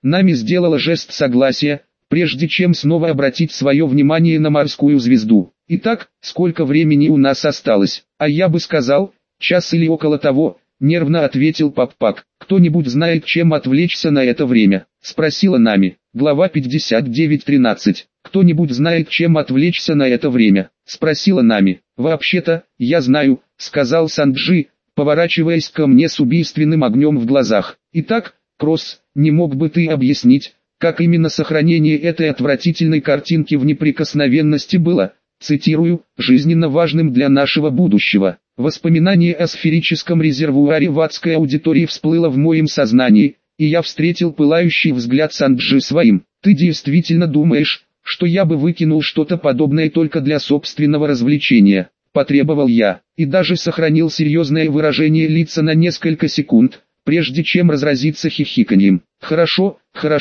Нами сделала жест согласия, прежде чем снова обратить свое внимание на морскую звезду. Итак, сколько времени у нас осталось? А я бы сказал, час или около того, нервно ответил Паппак. Кто-нибудь знает, чем отвлечься на это время? Спросила Нами. Глава 59:13. Кто-нибудь знает, чем отвлечься на это время? Спросила Нами. Вообще-то, я знаю, сказал Санджи, поворачиваясь ко мне с убийственным огнем в глазах. Итак, Кросс, не мог бы ты объяснить, как именно сохранение этой отвратительной картинки в неприкосновенности было, цитирую, жизненно важным для нашего будущего? Воспоминание о сферическом резервуаре в адской аудитории всплыло в моем сознании, и я встретил пылающий взгляд Санджи своим. Ты действительно думаешь, что я бы выкинул что-то подобное только для собственного развлечения? Потребовал я, и даже сохранил серьезное выражение лица на несколько секунд, прежде чем разразиться хихиканьем. Хорошо,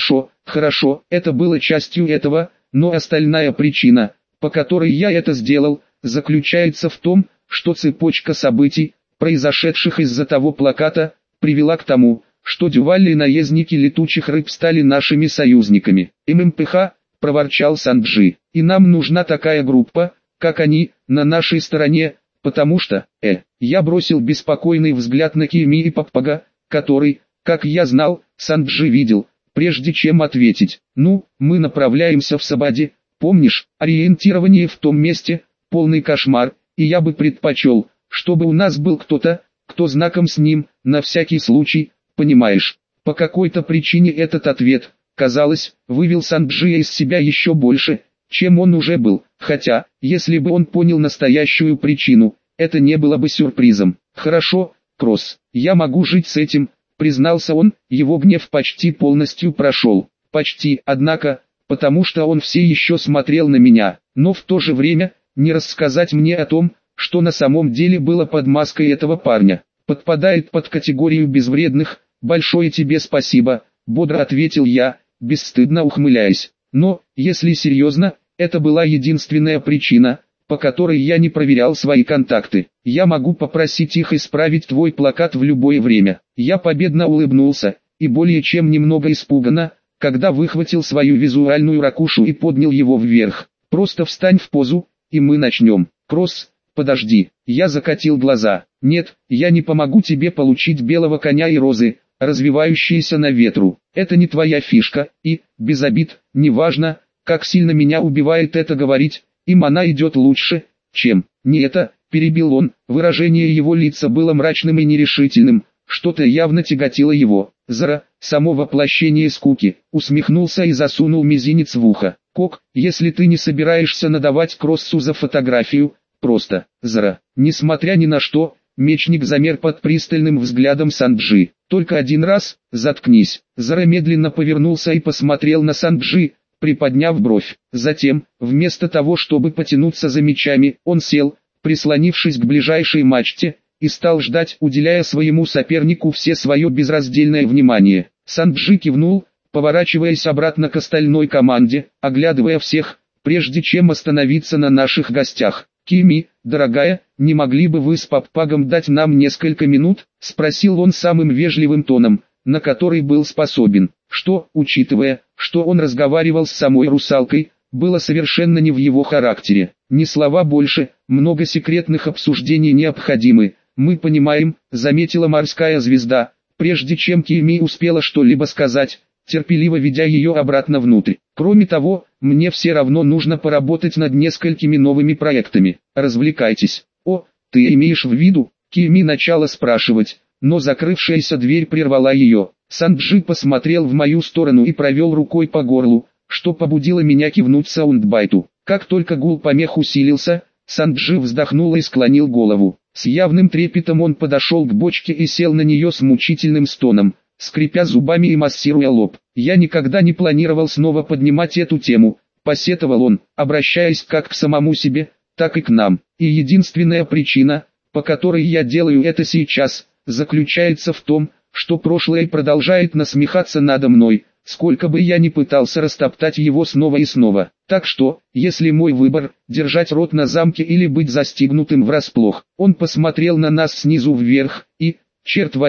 это было частью этого, но остальная причина, по которой я это сделал, заключается в том, что цепочка событий, произошедших из-за того плаката, привела к тому, что Дюваль и наездники летучих рыб стали нашими союзниками. ММПХ, проворчал Санджи, и нам нужна такая группа, как они, на нашей стороне, потому что, я бросил беспокойный взгляд на Кими и Паппага, который, как я знал, Санджи видел, прежде чем ответить. Ну, мы направляемся в Сабади, помнишь, ориентирование в том месте, полный кошмар, и я бы предпочел, чтобы у нас был кто-то, кто знаком с ним, на всякий случай, понимаешь. По какой-то причине этот ответ, казалось, вывел Санджия из себя еще больше, чем он уже был, хотя, если бы он понял настоящую причину, это не было бы сюрпризом. Хорошо, Кросс, я могу жить с этим, признался он, его гнев почти полностью прошел. Почти, однако, потому что он все еще смотрел на меня, но в то же время, не рассказать мне о том, что на самом деле было под маской этого парня. Подпадает под категорию безвредных, большое тебе спасибо, бодро ответил я, бесстыдно ухмыляясь. Но, если серьезно, это была единственная причина, по которой я не проверял свои контакты. Я могу попросить их исправить твой плакат в любое время. Я победно улыбнулся, и более чем немного испуганно, когда выхватил свою визуальную ракушу и поднял его вверх. Просто встань в позу, и мы начнем. Кросс, подожди, я закатил глаза. Нет, я не помогу тебе получить белого коня и розы, развивающиеся на ветру. Это не твоя фишка, и, без обид, неважно, как сильно меня убивает это говорить, им она идет лучше, чем не это, перебил он, выражение его лица было мрачным и нерешительным, что-то явно тяготило его. Зара, само воплощение скуки, усмехнулся и засунул мизинец в ухо. Кок, если ты не собираешься надавать Кроссу за фотографию, просто, Зара, несмотря ни на что, мечник замер под пристальным взглядом Санджи. Только один раз, заткнись. Зара медленно повернулся и посмотрел на Санджи, приподняв бровь. Затем, вместо того чтобы потянуться за мечами, он сел, прислонившись к ближайшей мачте, и стал ждать, уделяя своему сопернику все свое безраздельное внимание. Санджи кивнул, поворачиваясь обратно к остальной команде, оглядывая всех, прежде чем остановиться на наших гостях. «Кими, дорогая, не могли бы вы с Паппагом дать нам несколько минут?» — спросил он самым вежливым тоном, на который был способен, что, учитывая, что он разговаривал с самой русалкой, было совершенно не в его характере. Ни слова больше, много секретных обсуждений необходимы, мы понимаем, заметила морская звезда, прежде чем Кими успела что-либо сказать, терпеливо ведя ее обратно внутрь. Кроме того, мне все равно нужно поработать над несколькими новыми проектами. Развлекайтесь. О, ты имеешь в виду? Кими начала спрашивать, но закрывшаяся дверь прервала ее. Санджи посмотрел в мою сторону и провел рукой по горлу, что побудило меня кивнуть саундбайту. Как только гул помех усилился, Санджи вздохнул и склонил голову. С явным трепетом он подошел к бочке и сел на нее с мучительным стоном, скрипя зубами и массируя лоб. «Я никогда не планировал снова поднимать эту тему», — посетовал он, обращаясь как к самому себе, так и к нам. «И единственная причина, по которой я делаю это сейчас, заключается в том, что прошлое продолжает насмехаться надо мной, сколько бы я ни пытался растоптать его снова и снова. Так что, если мой выбор – держать рот на замке или быть застигнутым врасплох». Он посмотрел на нас снизу вверх, и, черт возьми,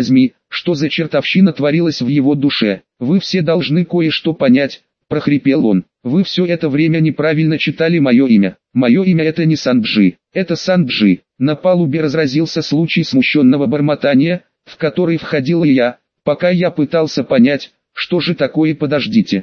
что за чертовщина творилась в его душе. «Вы все должны кое-что понять», — прохрипел он. «Вы все это время неправильно читали мое имя. Мое имя это не Санджи, это Санджи». На палубе разразился случай смущенного бормотания, в который входил и я, пока я пытался понять, что же такое. «Подождите,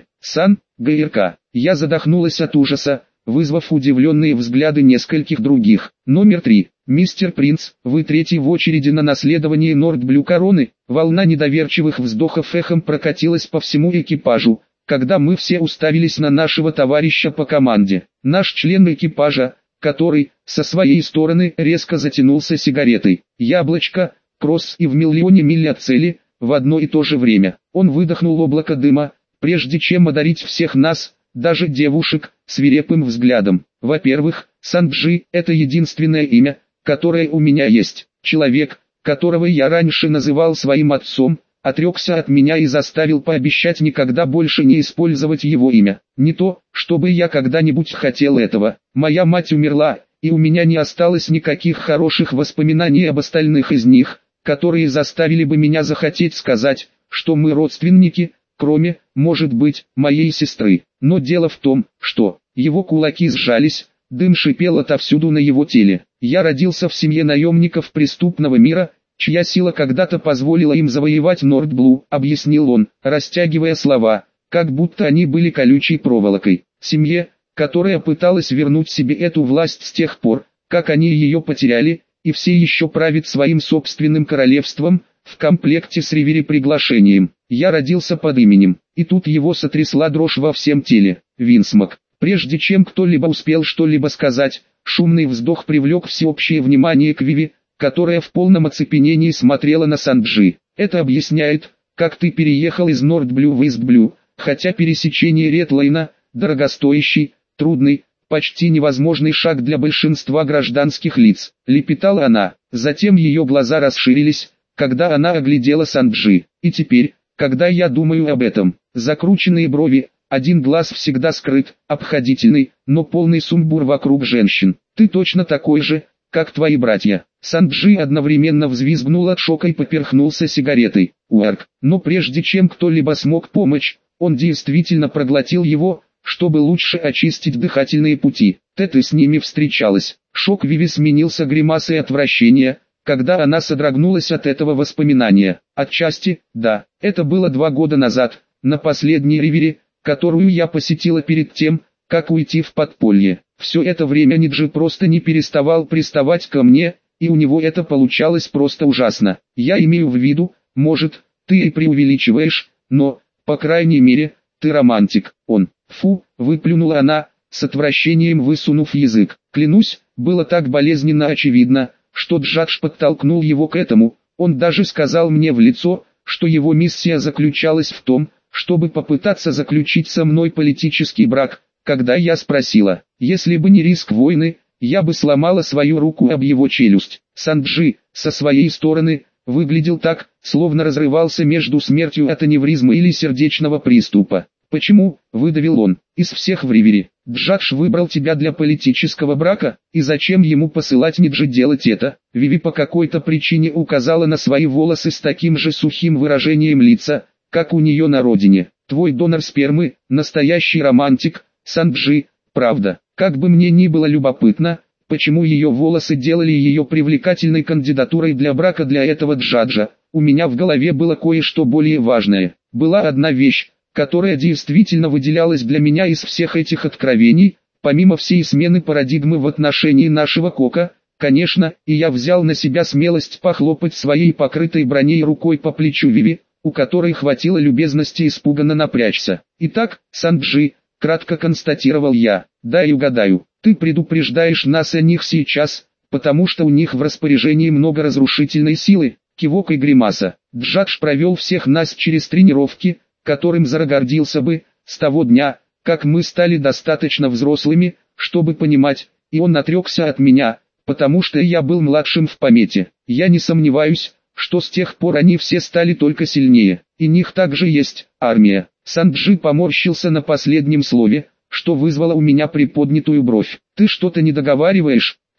ГРК». Я задохнулась от ужаса, вызвав удивленные взгляды нескольких других. «Номер 3. Мистер Принц, вы третий в очереди на наследование Нордблю короны». Волна недоверчивых вздохов эхом прокатилась по всему экипажу, когда мы все уставились на нашего товарища по команде. Наш член экипажа, который, со своей стороны, резко затянулся сигаретой. Яблочко, кросс и в миллионе миль от цели, в одно и то же время. Он выдохнул облако дыма, прежде чем одарить всех нас, даже девушек, свирепым взглядом. «Во-первых, Санджи – это единственное имя, которое у меня есть. Человек, которого я раньше называл своим отцом, отрекся от меня и заставил пообещать никогда больше не использовать его имя. Не то, чтобы я когда-нибудь хотел этого. Моя мать умерла, и у меня не осталось никаких хороших воспоминаний об остальных из них, которые заставили бы меня захотеть сказать, что мы родственники, кроме, может быть, моей сестры. Но дело в том, что его кулаки сжались, дым шипел отовсюду на его теле. Я родился в семье наемников преступного мира, чья сила когда-то позволила им завоевать Нордблу, объяснил он, растягивая слова, как будто они были колючей проволокой. Семье, которая пыталась вернуть себе эту власть с тех пор, как они ее потеряли, и все еще правит своим собственным королевством, в комплекте с ревери-приглашением. Я родился под именем, и тут его сотрясла дрожь во всем теле. Винсмок. Прежде чем кто-либо успел что-либо сказать, шумный вздох привлек всеобщее внимание к Виви, которая в полном оцепенении смотрела на Санджи. «Это объясняет, как ты переехал из Нордблю в Истблю, хотя пересечение Редлайна – дорогостоящий, трудный, почти невозможный шаг для большинства гражданских лиц», – лепетала она. Затем ее глаза расширились, когда она оглядела Санджи. «И теперь, когда я думаю об этом, закрученные брови, один глаз всегда скрыт, обходительный, но полный сумбур вокруг женщин. Ты точно такой же, как твои братья». Санджи одновременно взвизгнул от шока и поперхнулся сигаретой. Уарк. Но прежде чем кто-либо смог помочь, он действительно проглотил его, чтобы лучше очистить дыхательные пути. Ты с ними встречалась. Шок Виви сменился гримасой отвращения, когда она содрогнулась от этого воспоминания. Отчасти, да, это было 2 года назад, на последней ривере, которую я посетила перед тем, как уйти в подполье. Все это время Ниджи просто не переставал приставать ко мне, и у него это получалось просто ужасно. Я имею в виду, может, ты и преувеличиваешь, но, по крайней мере, ты романтик. Он, фу, выплюнула она, с отвращением высунув язык. Клянусь, было так болезненно очевидно, что Джадж подтолкнул его к этому. Он даже сказал мне в лицо, что его миссия заключалась в том, чтобы попытаться заключить со мной политический брак. Когда я спросила, если бы не риск войны, я бы сломала свою руку об его челюсть. Санджи, со своей стороны, выглядел так, словно разрывался между смертью от аневризмы или сердечного приступа. «Почему?» – выдавил он. «Из всех в ривере. Джадж выбрал тебя для политического брака, и зачем ему посылать Ниджи делать это?» Виви по какой-то причине указала на свои волосы с таким же сухим выражением лица, как у нее на родине. «Твой донор спермы – настоящий романтик, Санджи, правда. Как бы мне ни было любопытно, почему ее волосы делали ее привлекательной кандидатурой для брака для этого Джаджа, у меня в голове было кое-что более важное. Была одна вещь, которая действительно выделялась для меня из всех этих откровений, помимо всей смены парадигмы в отношении нашего Кока, конечно, и я взял на себя смелость похлопать своей покрытой броней рукой по плечу Виви, у которой хватило любезности испуганно напрячься. «Итак, Санджи», — кратко констатировал я, — «дай угадаю, ты предупреждаешь нас о них сейчас, потому что у них в распоряжении много разрушительной силы». Кивок и гримаса. Джадж провел всех нас через тренировки, которым загордился бы, с того дня, как мы стали достаточно взрослыми, чтобы понимать, и он отрекся от меня, потому что я был младшим в помете. Я не сомневаюсь, что с тех пор они все стали только сильнее, и них также есть армия. Санджи поморщился на последнем слове, что вызвало у меня приподнятую бровь. «Ты что-то не договариваешь?» —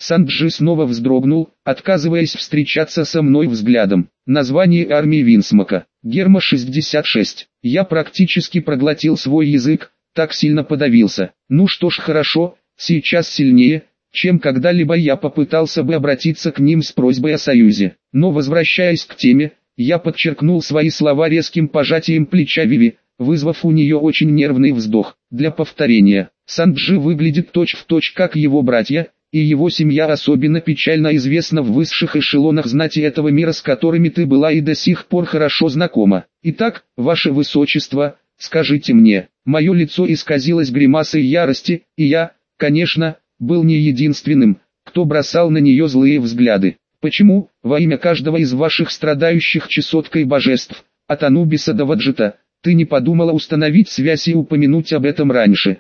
Санджи снова вздрогнул, отказываясь встречаться со мной взглядом. Название армии Винсмока. Герма 66. Я практически проглотил свой язык, так сильно подавился. Ну что ж, хорошо, сейчас сильнее, чем когда-либо я попытался бы обратиться к ним с просьбой о союзе. Но возвращаясь к теме, я подчеркнул свои слова резким пожатием плеча Виви, вызвав у нее очень нервный вздох. Для повторения, Санджи выглядит точь-в-точь как его братья, и его семья особенно печально известна в высших эшелонах знати этого мира, с которыми ты была и до сих пор хорошо знакома. Итак, ваше высочество, скажите мне, мое лицо исказилось гримасой ярости, и я, конечно, был не единственным, кто бросал на нее злые взгляды. Почему, во имя каждого из ваших страдающих чесоткой божеств, от Анубиса до Ваджита, ты не подумала установить связь и упомянуть об этом раньше?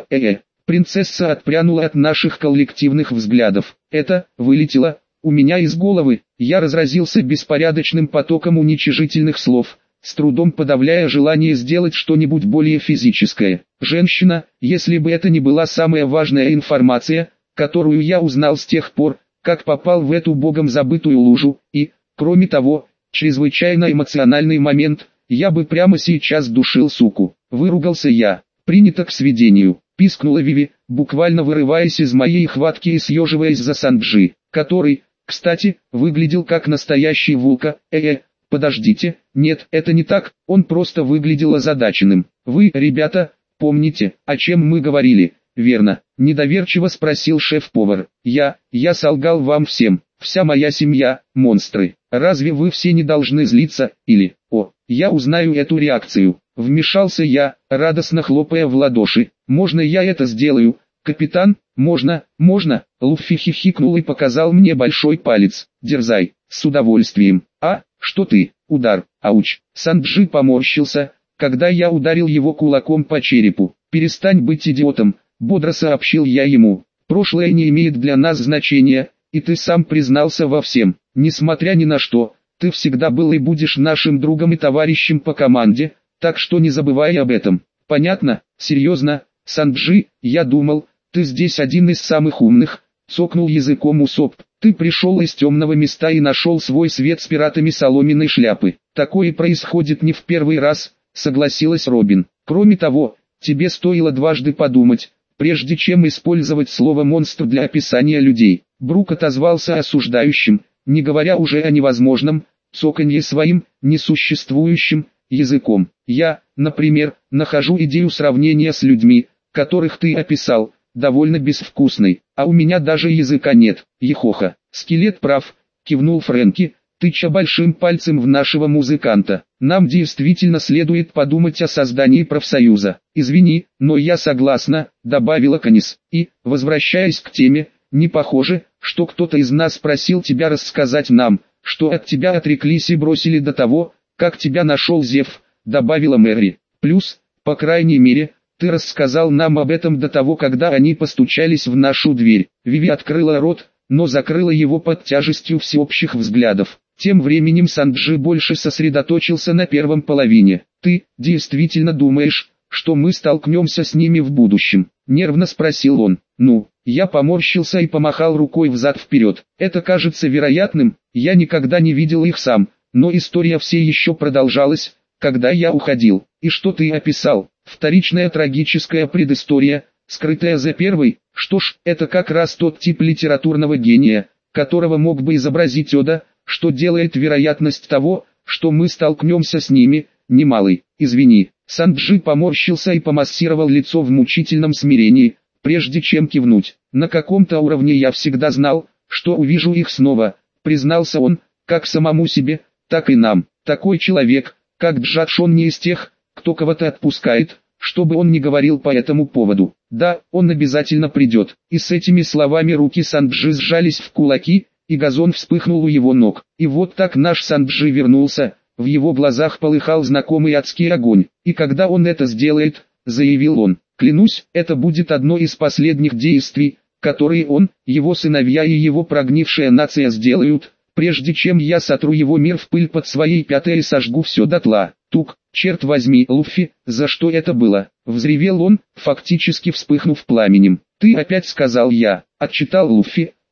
Принцесса отпрянула от наших коллективных взглядов. Это вылетело у меня из головы. Я разразился беспорядочным потоком уничижительных слов, с трудом подавляя желание сделать что-нибудь более физическое. Женщина, если бы это не была самая важная информация, которую я узнал с тех пор, как попал в эту богом забытую лужу, и, кроме того, чрезвычайно эмоциональный момент, я бы прямо сейчас душил суку. Выругался я. Принято к сведению. Пискнула Виви, буквально вырываясь из моей хватки и съеживаясь за Санджи, который, кстати, выглядел как настоящий вулка. Подождите, нет, это не так, он просто выглядел озадаченным. Вы, ребята, помните, о чем мы говорили, верно? Недоверчиво спросил шеф-повар. Я солгал вам всем, вся моя семья, монстры. Разве вы все не должны злиться, или, я узнаю эту реакцию. Вмешался я, радостно хлопая в ладоши. «Можно я это сделаю, капитан?» «Можно». Луффи хихикнул и показал мне большой палец. «Дерзай, с удовольствием». «А, что ты?» Удар. Ауч. Санджи поморщился, когда я ударил его кулаком по черепу. «Перестань быть идиотом», бодро сообщил я ему. «Прошлое не имеет для нас значения, и ты сам признался во всем. Несмотря ни на что, ты всегда был и будешь нашим другом и товарищем по команде, так что не забывай об этом. Понятно? Серьезно, Санджи, я думал, ты здесь один из самых умных», цокнул языком Усоп. «Ты пришел из темного места и нашел свой свет с пиратами соломенной шляпы. Такое происходит не в первый раз», согласилась Робин. «Кроме того, тебе стоило дважды подумать, прежде чем использовать слово «монстр» для описания людей». Брук отозвался осуждающим, не говоря уже о невозможном, цоканье своим, несуществующим, языком. «Я, например, нахожу идею сравнения с людьми, которых ты описал, довольно безвкусной, а у меня даже языка нет». «Ехоха, скелет прав», кивнул Фрэнки, тыча большим пальцем в нашего музыканта. «Нам действительно следует подумать о создании профсоюза». «Извини, но я согласна», добавила Канис. «И, возвращаясь к теме, не похоже, что кто-то из нас просил тебя рассказать нам, что от тебя отреклись и бросили до того, как тебя нашел Зев», добавила Мэри. «Плюс, по крайней мере, ты рассказал нам об этом до того, когда они постучались в нашу дверь». Виви открыла рот, но закрыла его под тяжестью всеобщих взглядов. Тем временем Санджи больше сосредоточился на первом половине. «Ты действительно думаешь, что мы столкнемся с ними в будущем?» Нервно спросил он. Я поморщился и помахал рукой взад-вперед. «Это кажется вероятным, я никогда не видел их сам, но история все еще продолжалась, когда я уходил. И что ты описал? Вторичная трагическая предыстория, скрытая за первой. Что ж, это как раз тот тип литературного гения, которого мог бы изобразить Ода, что делает вероятность того, что мы столкнемся с ними, немалой. Извини». Санджи поморщился и помассировал лицо в мучительном смирении, прежде чем кивнуть. «На каком-то уровне я всегда знал, что увижу их снова», признался он, как самому себе, так и нам. «Такой человек, как Джадшон, не из тех, кто кого-то отпускает, чтобы он не говорил по этому поводу. Да, он обязательно придет». И с этими словами руки Санджи сжались в кулаки, и газон вспыхнул у его ног. И вот так наш Санджи вернулся, в его глазах полыхал знакомый адский огонь. «И когда он это сделает», заявил он, «клянусь, это будет одно из последних действий, которые он, его сыновья и его прогнившая нация сделают, прежде чем я сотру его мир в пыль под своей пятой и сожгу все дотла». «Тук, черт возьми, Луффи, за что это было?» взревел он, фактически вспыхнув пламенем. «Ты опять сказал я», отчитал Луффи,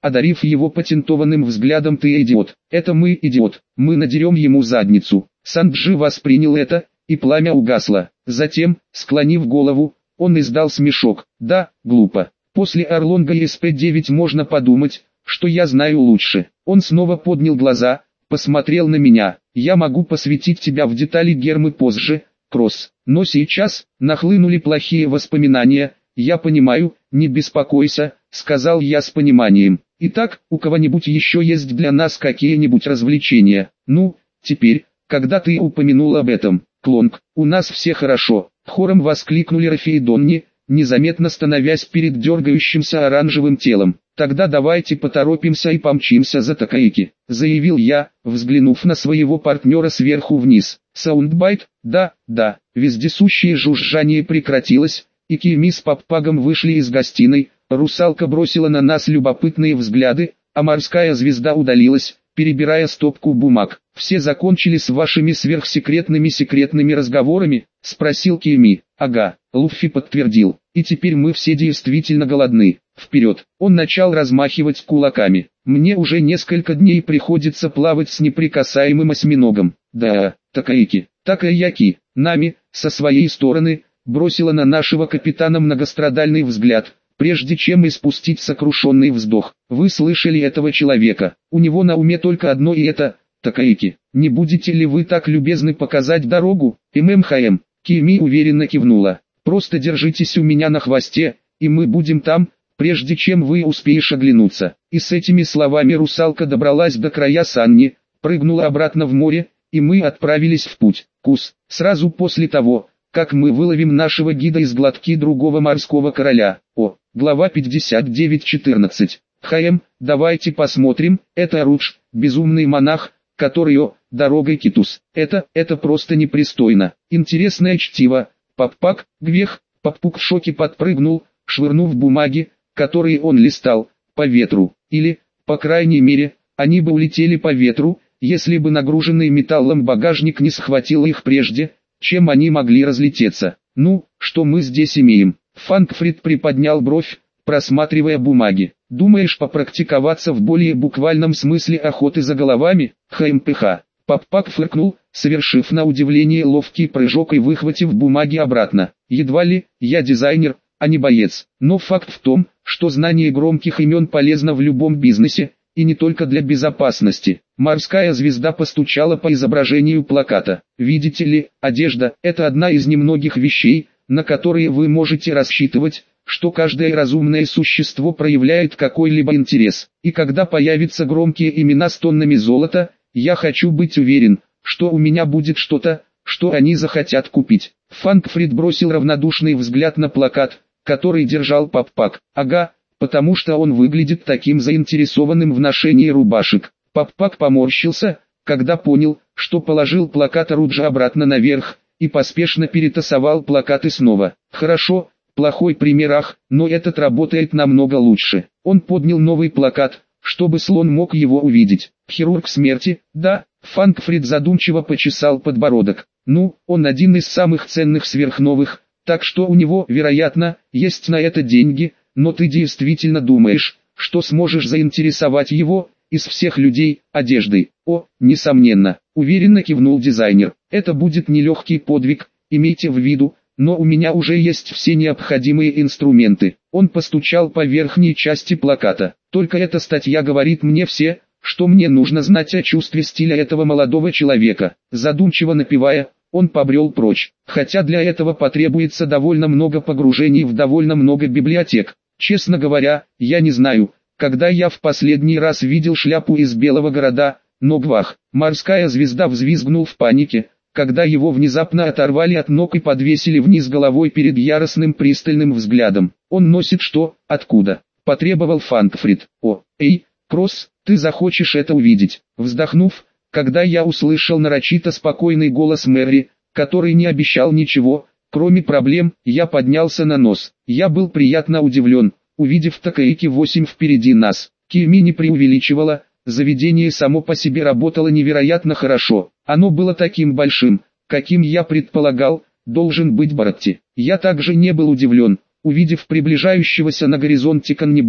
одарив его патентованным взглядом. «Ты идиот, это мы идиот, мы надерем ему задницу». Санджи воспринял это, и пламя угасло. Затем, склонив голову, он издал смешок. «Да, глупо. После Орлонга и СП-9 можно подумать, что я знаю лучше». Он снова поднял глаза, посмотрел на меня. «Я могу посвятить тебя в детали Гермы позже, Кросс. Но сейчас, нахлынули плохие воспоминания. Я понимаю, не беспокойся», — сказал я с пониманием. «Итак, у кого-нибудь еще есть для нас какие-нибудь развлечения?» «Ну, теперь, когда ты упомянул об этом, Клонг, у нас все хорошо», — хором воскликнули Рафи и Донни, незаметно становясь перед дергающимся оранжевым телом. «Тогда давайте поторопимся и помчимся за Такаики», — заявил я, взглянув на своего партнера сверху вниз. Саундбайт, да. Вездесущее жужжание прекратилось, и Кими с Паппагом вышли из гостиной. Русалка бросила на нас любопытные взгляды, а морская звезда удалилась, перебирая стопку бумаг. «Все закончили с вашими сверхсекретными разговорами?» — спросил Кими. «Ага», — Луффи подтвердил. «И теперь мы все действительно голодны. Вперед!» Он начал размахивать кулаками. «Мне уже несколько дней приходится плавать с неприкасаемым осьминогом». «Да, Такаики, Такаяки, Нами, со своей стороны, бросила на нашего капитана многострадальный взгляд, прежде чем испустить сокрушенный вздох. «Вы слышали этого человека? У него на уме только одно, и это... Такаики, не будете ли вы так любезны показать дорогу?» «ММХМ», Кими уверенно кивнула. «Просто держитесь у меня на хвосте, и мы будем там, прежде чем вы успеешь оглянуться». И с этими словами русалка добралась до края Санни, прыгнула обратно в море, и мы отправились в путь. Кус, сразу после того, как мы выловим нашего гида из глотки другого морского короля. Глава 59:14. Давайте посмотрим, это Рудж, безумный монах, который дорогой Китус. Это просто непристойно. Интересное чтиво. Паппак, Гвех, Паппук в шоке подпрыгнул, швырнув бумаги, которые он листал, по ветру. Или, по крайней мере, они бы улетели по ветру, если бы нагруженный металлом багажник не схватил их прежде, чем они могли разлететься. «Ну, что мы здесь имеем?» Фанкфрид приподнял бровь, просматривая бумаги. «Думаешь попрактиковаться в более буквальном смысле охоты за головами?» ХМПХ. Паппак фыркнул, совершив на удивление ловкий прыжок и выхватив бумаги обратно. «Едва ли, я дизайнер, а не боец. Но факт в том, что знание громких имен полезно в любом бизнесе, и не только для безопасности». Морская звезда постучала по изображению плаката. «Видите ли, одежда – это одна из немногих вещей, на которые вы можете рассчитывать, что каждое разумное существо проявляет какой-либо интерес. И когда появятся громкие имена с тоннами золота, я хочу быть уверен, что у меня будет что-то, что они захотят купить». Фанкфрид бросил равнодушный взгляд на плакат, который держал Паппак. «Ага, потому что он выглядит таким заинтересованным в ношении рубашек». Паппак поморщился, когда понял, что положил плакат Руджа обратно наверх, и поспешно перетасовал плакаты снова. «Хорошо, плохой пример, но этот работает намного лучше». Он поднял новый плакат, чтобы слон мог его увидеть. «Хирург смерти, да?» Фанкфрид задумчиво почесал подбородок. «Ну, он один из самых ценных сверхновых, так что у него, вероятно, есть на это деньги, но ты действительно думаешь, что сможешь заинтересовать его, из всех людей, одеждой?» Несомненно, уверенно кивнул дизайнер. «Это будет нелегкий подвиг, имейте в виду, но у меня уже есть все необходимые инструменты». Он постучал по верхней части плаката. «Только эта статья говорит мне все, что мне нужно знать о чувстве стиля этого молодого человека». Задумчиво напевая, он побрел прочь, хотя для этого потребуется довольно много погружений в довольно много библиотек. Честно говоря, я не знаю, когда я в последний раз видел шляпу из белого города, но гвах. Морская звезда взвизгнул в панике, когда его внезапно оторвали от ног и подвесили вниз головой перед яростным пристальным взглядом. «Он носит что? Откуда?» – потребовал Фанкфрид. «Эй, Кросс, ты захочешь это увидеть». Вздохнув, когда я услышал нарочито спокойный голос Мэри, который не обещал ничего, кроме проблем, я поднялся на нос. Я был приятно удивлен, увидев Такаики 8 впереди нас. Кими не преувеличивала, заведение само по себе работало невероятно хорошо. Оно было таким большим, каким я предполагал, должен быть Баратти. Я также не был удивлен, увидев приближающегося на горизонте каннибала,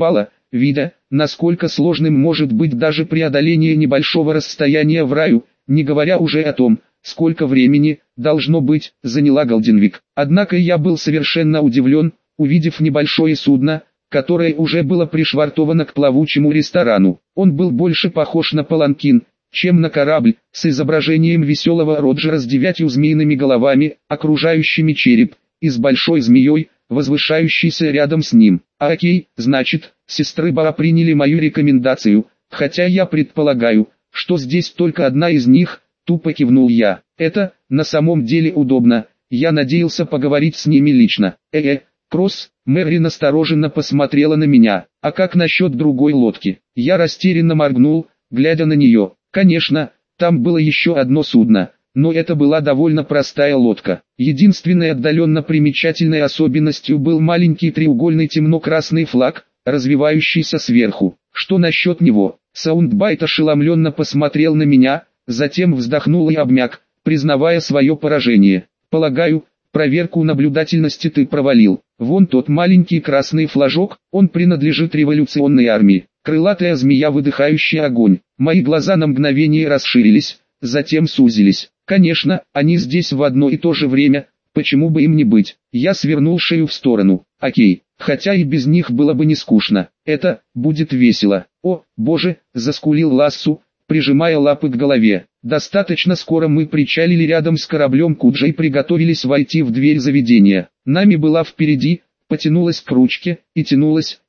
видя, насколько сложным может быть даже преодоление небольшого расстояния в раю, не говоря уже о том, сколько времени, должно быть, заняла Голденвик. Однако я был совершенно удивлен, увидев небольшое судно, которое уже было пришвартовано к плавучему ресторану. Он был больше похож на паланкин, чем на корабль, с изображением веселого Роджера с 9 змеиными головами, окружающими череп, и с большой змеей, возвышающейся рядом с ним. А окей, значит, сестры Баа приняли мою рекомендацию, хотя я предполагаю, что здесь только одна из них, тупо кивнул я. Это, на самом деле удобно, я надеялся поговорить с ними лично. Кросс, Мэри настороженно посмотрела на меня. А как насчет другой лодки? Я растерянно моргнул, глядя на нее. Конечно, там было еще одно судно, но это была довольно простая лодка. Единственной отдаленно примечательной особенностью был маленький треугольный темно-красный флаг, развивающийся сверху. Что насчет него? Саундбайт ошеломленно посмотрел на меня, затем вздохнул и обмяк, признавая свое поражение. Полагаю, проверку наблюдательности ты провалил. Вон тот маленький красный флажок, он принадлежит революционной армии. Крылатая змея, выдыхающая огонь. Мои глаза на мгновение расширились, затем сузились. Конечно, они здесь в одно и то же время, почему бы им не быть? Я свернул шею в сторону. Окей, хотя и без них было бы не скучно. Это будет весело. О, боже, заскулил Лассу, прижимая лапы к голове. Достаточно скоро мы причалили рядом с кораблем Куджа и приготовились войти в дверь заведения. Нами была впереди, потянулась к ручке, и тянулась,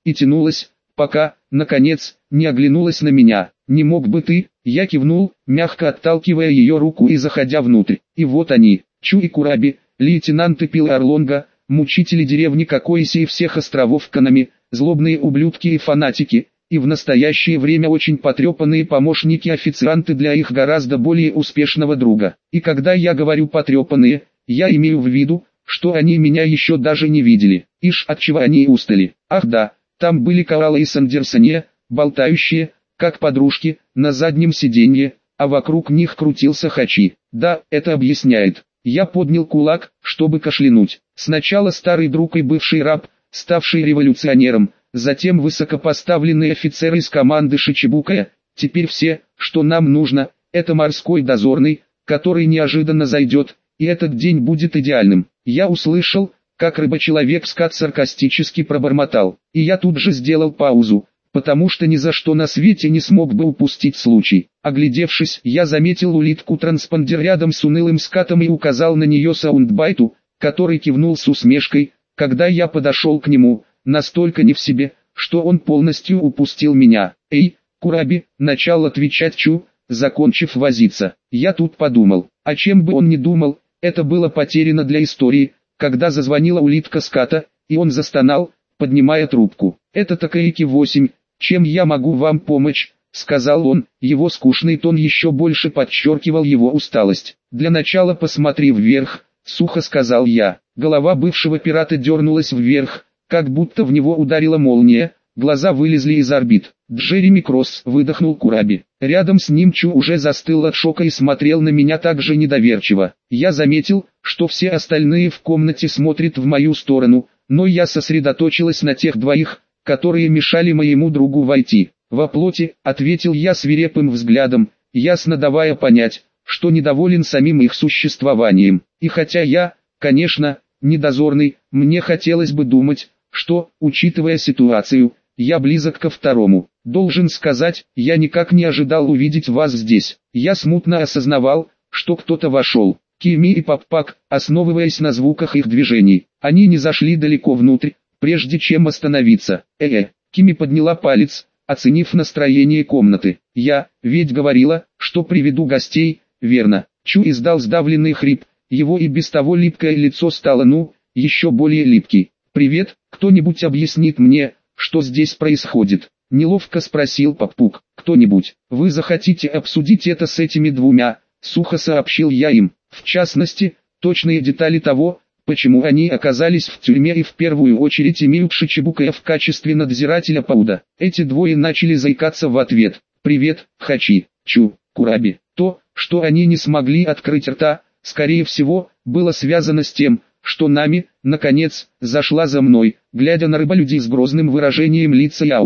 пока, наконец, не оглянулась на меня. «Не мог бы ты?» Я кивнул, мягко отталкивая ее руку и заходя внутрь. И вот они, Чу и Кураби, лейтенанты Пил и Орлонга, мучители деревни Кокоиси и всех островов Канами, злобные ублюдки и фанатики, и в настоящее время очень потрепанные помощники-официанты для их гораздо более успешного друга. И когда я говорю «потрепанные», я имею в виду, что они меня еще даже не видели. Ишь, отчего они устали. Ах да, там были Коала и Сандерсоне, болтающие, как подружки, на заднем сиденье, а вокруг них крутился Хачи. Да, это объясняет. Я поднял кулак, чтобы кашлянуть. Сначала старый друг и бывший раб, ставший революционером, затем высокопоставленный офицер из команды Шичибукая. Теперь все, что нам нужно, это морской дозорный, который неожиданно зайдет, и этот день будет идеальным. Я услышал, как рыба-человек Скат саркастически пробормотал, и я тут же сделал паузу, потому что ни за что на свете не смог бы упустить случай. Оглядевшись, я заметил улитку-транспондер рядом с унылым Скатом и указал на нее Саундбайту, который кивнул с усмешкой, когда я подошел к нему, настолько не в себе, что он полностью упустил меня. «Эй, Кураби», начал отвечать Чу, закончив возиться. Я тут подумал, о чем бы он ни думал, это было потеряно для истории, когда зазвонила улитка Ската, и он застонал, поднимая трубку. «Это Такаики-8, чем я могу вам помочь?» — сказал он, его скучный тон еще больше подчеркивал его усталость. «Для начала посмотри вверх», — сухо сказал я. Голова бывшего пирата дернулась вверх, как будто в него ударила молния, глаза вылезли из орбит. «Джереми Кросс», — выдохнул Кураби. Рядом с ним Чу уже застыл от шока и смотрел на меня так же недоверчиво. Я заметил, что все остальные в комнате смотрят в мою сторону, но я сосредоточилась на тех двоих, которые мешали моему другу войти. «Во плоти», — ответил я свирепым взглядом, ясно давая понять, что недоволен самим их существованием. И хотя я, конечно, не дозорный, мне хотелось бы думать, что, учитывая ситуацию, я близок ко второму. Должен сказать, я никак не ожидал увидеть вас здесь. Я смутно осознавал, что кто-то вошел. Кими и Паппак, основываясь на звуках их движений, они не зашли далеко внутрь, прежде чем остановиться. Кими подняла палец, оценив настроение комнаты. «Я ведь говорила, что приведу гостей, верно?» Чу издал сдавленный хрип, его и без того липкое лицо стало еще более липкий. «Привет, кто-нибудь объяснит мне, что здесь происходит?» Неловко спросил Паппук. «Кто-нибудь, вы захотите обсудить это с этими двумя?» Сухо сообщил я им. В частности, точные детали того, почему они оказались в тюрьме и в первую очередь имеют Шичибукая в качестве надзирателя Пауда. Эти двое начали заикаться в ответ. «Привет, Хачи, Чу, Кураби». То, что они не смогли открыть рта, скорее всего, было связано с тем, что Нами, наконец, зашла за мной, глядя на рыболюдей с грозным выражением лица и аурой.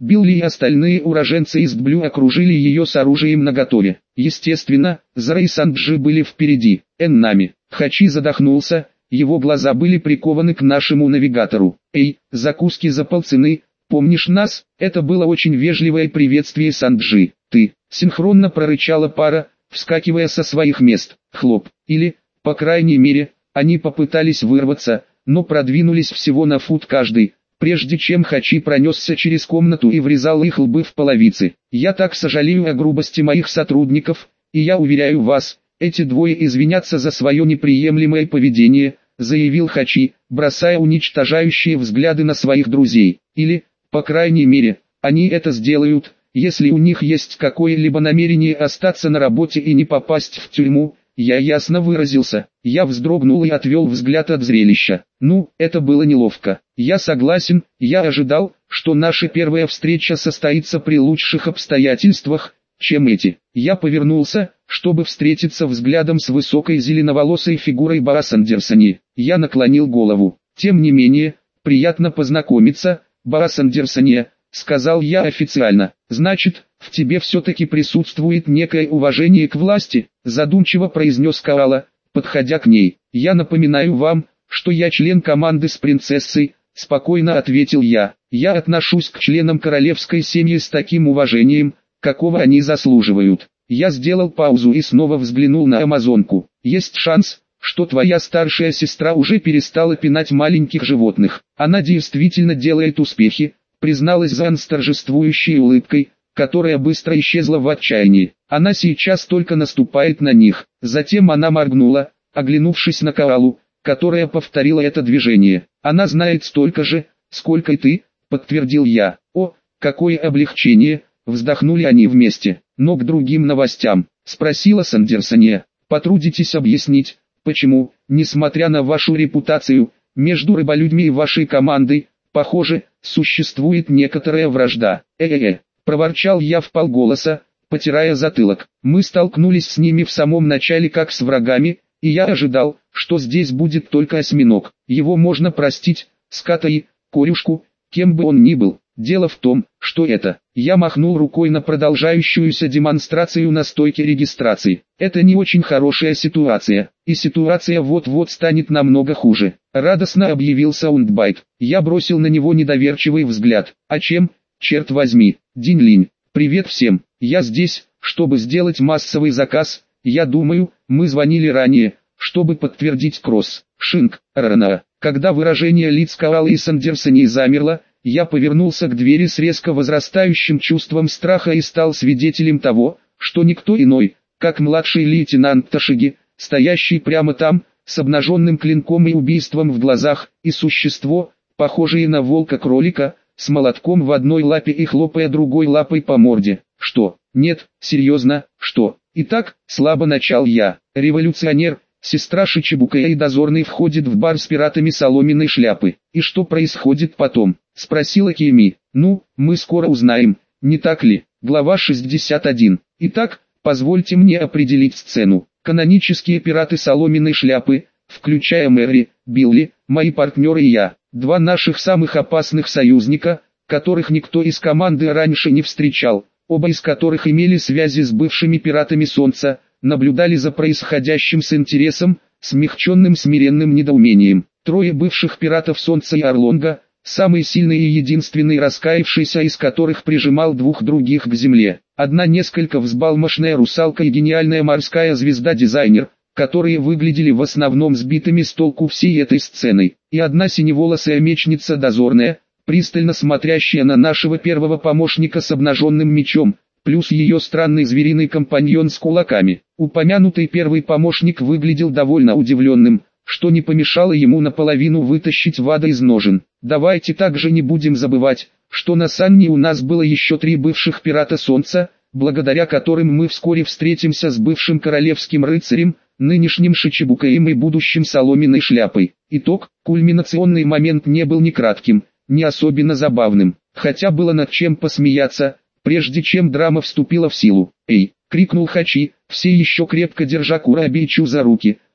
Билли и остальные уроженцы из Дблю окружили ее с оружием наготове. Естественно, Зара и Санджи были впереди, нами. Хачи задохнулся, его глаза были прикованы к нашему навигатору. «Эй, закуски за полцены, помнишь нас?» Это было очень вежливое приветствие Санджи. «Ты!» — синхронно прорычала пара, вскакивая со своих мест. Хлоп. Или, по крайней мере, они попытались вырваться, но продвинулись всего на фут каждый, прежде чем Хачи пронесся через комнату и врезал их лбы в половицы. «Я так сожалею о грубости моих сотрудников, и я уверяю вас, эти двое извинятся за свое неприемлемое поведение», заявил Хачи, бросая уничтожающие взгляды на своих друзей. «Или, по крайней мере, они это сделают, если у них есть какое-либо намерение остаться на работе и не попасть в тюрьму». Я ясно выразился. Я вздрогнул и отвел взгляд от зрелища. Ну, это было неловко. Я согласен, я ожидал, что наша первая встреча состоится при лучших обстоятельствах, чем эти. Я повернулся, чтобы встретиться взглядом с высокой зеленоволосой фигурой Барас Андерсони. Я наклонил голову. «Тем не менее, приятно познакомиться, Барас Андерсони», сказал я официально. «Значит, в тебе все-таки присутствует некое уважение к власти», задумчиво произнес Коала, подходя к ней. «Я напоминаю вам, что я член команды с принцессой», спокойно ответил я. «Я отношусь к членам королевской семьи с таким уважением, какого они заслуживают». Я сделал паузу и снова взглянул на амазонку. «Есть шанс, что твоя старшая сестра уже перестала пинать маленьких животных. Она действительно делает успехи», призналась Зан с торжествующей улыбкой, которая быстро исчезла в отчаянии. «Она сейчас только наступает на них». Затем она моргнула, оглянувшись на Коалу, которая повторила это движение. «Она знает столько же, сколько и ты», подтвердил я. «О, какое облегчение», вздохнули они вместе. «Но к другим новостям», спросила Сандерсония. «Потрудитесь объяснить, почему, несмотря на вашу репутацию, между рыболюдьми и вашей командой, похоже, существует некоторая вражда». Проворчал я вполголоса, потирая затылок. «Мы столкнулись с ними в самом начале как с врагами, и я ожидал, что здесь будет только осьминог. Его можно простить, ската и корюшку, кем бы он ни был. Дело в том, что это...» Я махнул рукой на продолжающуюся демонстрацию на стойке регистрации. «Это не очень хорошая ситуация, и ситуация вот-вот станет намного хуже», радостно объявил Саундбайт. Я бросил на него недоверчивый взгляд. «А чем, черт возьми?» «Динь-линь, привет всем, я здесь, чтобы сделать массовый заказ. Я думаю, мы звонили ранее, чтобы подтвердить кросс. Шинк, рана». Когда выражение лиц Коала и Сандерсони замерло, я повернулся к двери с резко возрастающим чувством страха и стал свидетелем того, что никто иной, как младший лейтенант Ташиги, стоящий прямо там, с обнаженным клинком и убийством в глазах, и существо, похожее на волка-кролика, с молотком в одной лапе и хлопая другой лапой по морде. «Что? Нет, серьезно, что?» «Итак», слабо начал я, «революционер, сестра Шичибукая и дозорный входит в бар с пиратами соломенной шляпы. И что происходит потом?» Спросила Кими. «Ну, мы скоро узнаем, не так ли?» Глава 61. «Итак, позвольте мне определить сцену. Канонические пираты соломенной шляпы, включая Мэри, Билли, мои партнеры и я, два наших самых опасных союзника, которых никто из команды раньше не встречал, оба из которых имели связи с бывшими пиратами Солнца, наблюдали за происходящим с интересом, смягченным смиренным недоумением. Трое бывших пиратов Солнца и Орлонга, самый сильный и единственный раскаявшийся из которых прижимал двух других к земле. Одна несколько взбалмошная русалка и гениальная морская звезда-дизайнер, которые выглядели в основном сбитыми с толку всей этой сценой. И одна синеволосая мечница дозорная, пристально смотрящая на нашего первого помощника с обнаженным мечом, плюс ее странный звериный компаньон с кулаками. Упомянутый первый помощник выглядел довольно удивленным, что не помешало ему наполовину вытащить Вада из ножен. Давайте также не будем забывать, что на Санне у нас было еще 3 бывших пирата Солнца, благодаря которым мы вскоре встретимся с бывшим королевским рыцарем, нынешним Шичибукаем и будущим соломенной шляпой. Итог, кульминационный момент не был ни кратким, ни особенно забавным, хотя было над чем посмеяться, прежде чем драма вступила в силу. «Эй!» — крикнул Хачи, все еще крепко держа Курабейчу за руки,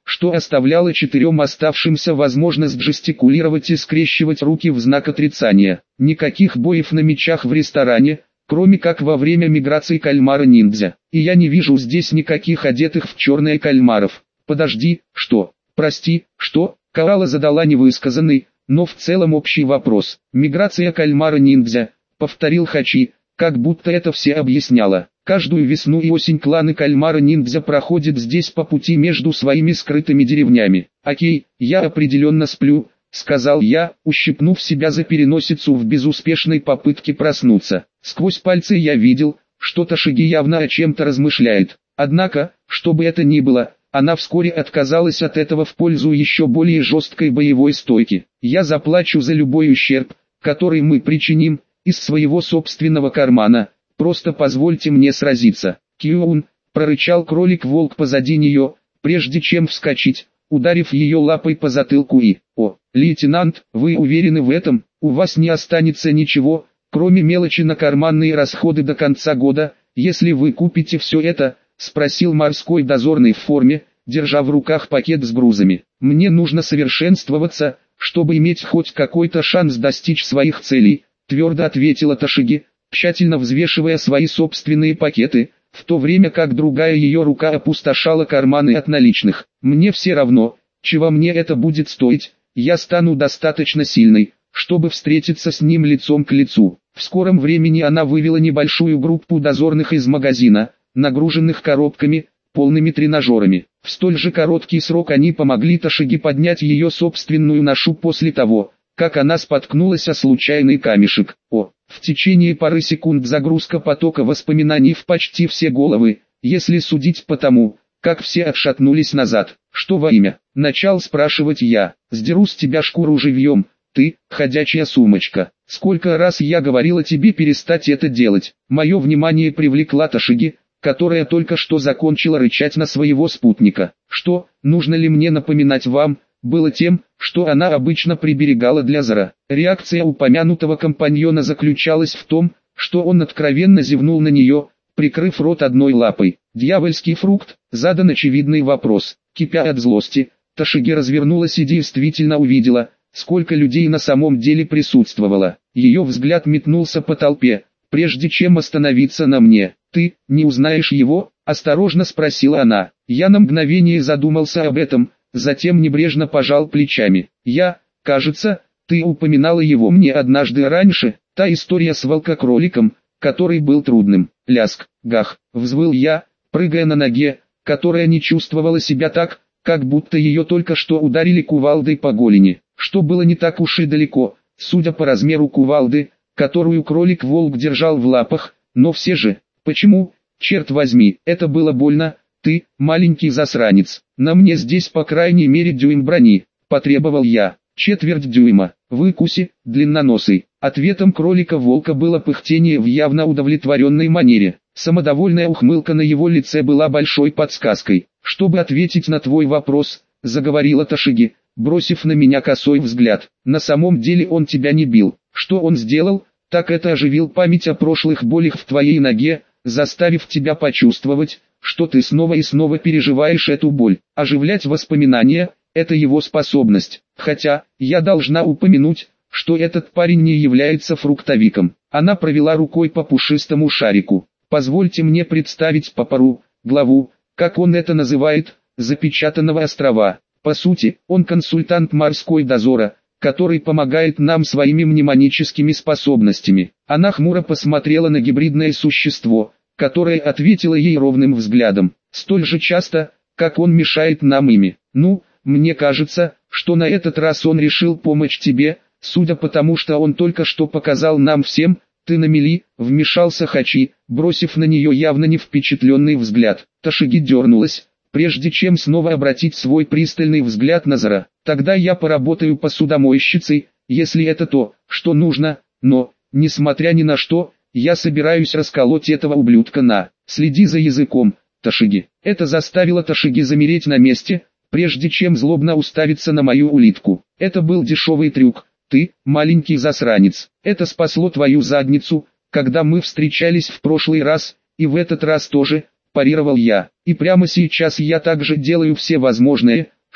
что оставляло 4 оставшимся возможность жестикулировать и скрещивать руки в знак отрицания. Никаких боев на мечах в ресторане, кроме как во время миграции кальмара-ниндзя. И я не вижу здесь никаких одетых в черное кальмаров. Подожди, что? Прости, что? Коала задала невысказанный, но в целом общий вопрос. Миграция кальмара-ниндзя, повторил Хачи, как будто это все объясняло. Каждую весну и осень кланы кальмара-ниндзя проходят здесь по пути между своими скрытыми деревнями. Окей, я определенно сплю, сказал я, ущипнув себя за переносицу в безуспешной попытке проснуться. Сквозь пальцы я видел, что Тошиги явно о чем-то размышляет. Однако, что бы это ни было, она вскоре отказалась от этого в пользу еще более жесткой боевой стойки. Я заплачу за любой ущерб, который мы причиним, из своего собственного кармана. Просто позвольте мне сразиться. Кьюун, прорычал кролик-волк позади нее, прежде чем вскочить, ударив ее лапой по затылку и... О, лейтенант, вы уверены в этом? У вас не останется ничего, кроме мелочи на карманные расходы до конца года, если вы купите все это, спросил морской дозорный в форме, держа в руках пакет с грузами. Мне нужно совершенствоваться, чтобы иметь хоть какой-то шанс достичь своих целей, твердо ответила Тошиги, тщательно взвешивая свои собственные пакеты, в то время как другая ее рука опустошала карманы от наличных. Мне все равно, чего мне это будет стоить, я стану достаточно сильной, чтобы встретиться с ним лицом к лицу. В скором времени она вывела небольшую группу дозорных из магазина, нагруженных коробками, полными тренажерами. В столь же короткий срок они помогли Тошиги поднять ее собственную ношу после того, как она споткнулась о случайный камешек. В течение пары секунд загрузка потока воспоминаний в почти все головы, если судить по тому, как все отшатнулись назад. Что во имя? Начал спрашивать я. Сдеру с тебя шкуру живьем, ты, ходячая сумочка. Сколько раз я говорила тебе перестать это делать. Мое внимание привлекла Тошиги, которая только что закончила рычать на своего спутника. Что, нужно ли мне напоминать вам, было тем, что она обычно приберегала для Зара. Реакция упомянутого компаньона заключалась в том, что он откровенно зевнул на нее, прикрыв рот одной лапой. «Дьявольский фрукт», задан очевидный вопрос. Кипя от злости, Тошиги развернулась и действительно увидела, сколько людей на самом деле присутствовало. Ее взгляд метнулся по толпе, прежде чем остановиться на мне. «Ты не узнаешь его?» – осторожно спросила она. Я на мгновение задумался об этом, затем небрежно пожал плечами. Кажется, ты упоминала его мне однажды раньше, та история с волкокроликом, который был трудным. Ляск, гах, взвыл я, прыгая на ноге, которая не чувствовала себя так, как будто ее только что ударили кувалдой по голени, что было не так уж и далеко, судя по размеру кувалды, которую кролик-волк держал в лапах, но все же, почему, черт возьми, это было больно. «Ты, маленький засранец, на мне здесь по крайней мере дюйм брони», – потребовал я. «Четверть дюйма, выкуси, длинноносый». Ответом кролика-волка было пыхтение в явно удовлетворенной манере. Самодовольная ухмылка на его лице была большой подсказкой. «Чтобы ответить на твой вопрос», – заговорила Тошиги, бросив на меня косой взгляд. «На самом деле он тебя не бил. Что он сделал, так это оживил память о прошлых болях в твоей ноге, заставив тебя почувствовать, что ты снова и снова переживаешь эту боль. Оживлять воспоминания – это его способность. Хотя, я должна упомянуть, что этот парень не является фруктовиком». Она провела рукой по пушистому шарику. «Позвольте мне представить Папару, главу, как он это называет, запечатанного острова. По сути, он консультант морской дозора, который помогает нам своими мнемоническими способностями». Она хмуро посмотрела на гибридное существо, которая ответила ей ровным взглядом. «Столь же часто, как он мешает нам ими. Ну, мне кажется, что на этот раз он решил помочь тебе, судя по тому, что он только что показал нам всем, ты на мели», вмешался Хачи, бросив на нее явно не впечатленный взгляд. Тошиги дернулась, прежде чем снова обратить свой пристальный взгляд на Зара. «Тогда я поработаю посудомойщицей, если это то, что нужно, но, несмотря ни на что, я собираюсь расколоть этого ублюдка на... Следи за языком, Тошиги». Это заставило Тошиги замереть на месте, прежде чем злобно уставиться на мою улитку. «Это был дешевый трюк, ты, маленький засранец. Это спасло твою задницу, когда мы встречались в прошлый раз, и в этот раз тоже», парировал я. «И прямо сейчас я также делаю все возможное,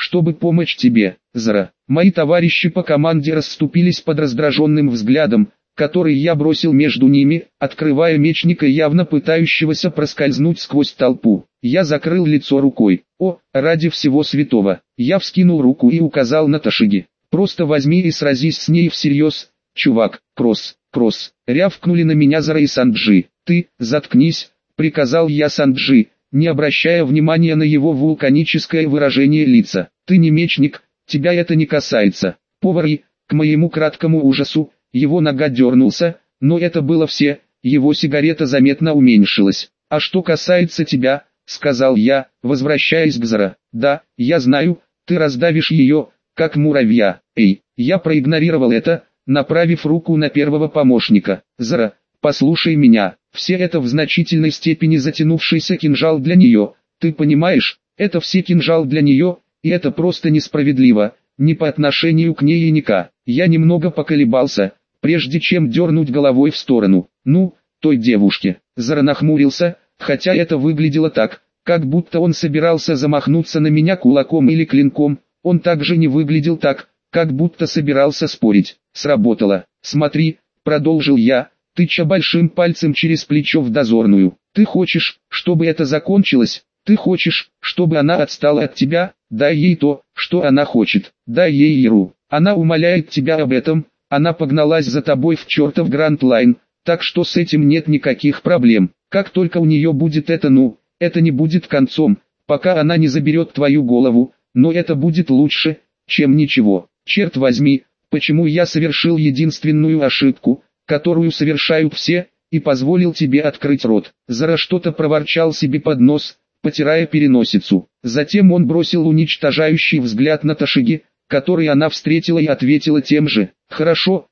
чтобы помочь тебе, Зара». Мои товарищи по команде расступились под раздраженным взглядом, который я бросил между ними, открывая мечника, явно пытающегося проскользнуть сквозь толпу. Я закрыл лицо рукой. «О, ради всего святого!» Я вскинул руку и указал на Ташиги. «Просто возьми и сразись с ней всерьез, чувак». Кросс, рявкнули на меня Зара и Санджи. «Ты, заткнись», — приказал я Санджи, не обращая внимания на его вулканическое выражение лица. «Ты не мечник, тебя это не касается». Повари, к моему краткому ужасу, его нога дернулся, но это было все, его сигарета заметно уменьшилась. «А что касается тебя», — сказал я, возвращаясь к Зара, — «да, я знаю, ты раздавишь ее, как муравья». «Эй», я проигнорировал это, направив руку на первого помощника. «Зара, послушай меня, все это в значительной степени затянувшийся кинжал для нее, ты понимаешь, это все кинжал для нее, и это просто несправедливо, не по отношению к ней и Ника». Я немного поколебался, прежде чем дернуть головой в сторону. «Ну, той девушке». Зара нахмурился, хотя это выглядело так, как будто он собирался замахнуться на меня кулаком или клинком, он также не выглядел так, как будто собирался спорить. «Сработало. Смотри», — продолжил я, тыча большим пальцем через плечо в дозорную. «Ты хочешь, чтобы это закончилось? Ты хочешь, чтобы она отстала от тебя? Дай ей то, что она хочет. Дай ей Иру. Она умоляет тебя об этом, она погналась за тобой в чертов Гранд Лайн, так что с этим нет никаких проблем. Как только у нее будет это это не будет концом, пока она не заберет твою голову, но это будет лучше, чем ничего. Черт возьми, почему я совершил единственную ошибку, которую совершают все, и позволил тебе открыть рот». Зара что-то проворчал себе под нос, потирая переносицу. Затем он бросил уничтожающий взгляд на Ташиги, который она встретила, и ответила тем же. «Хорошо,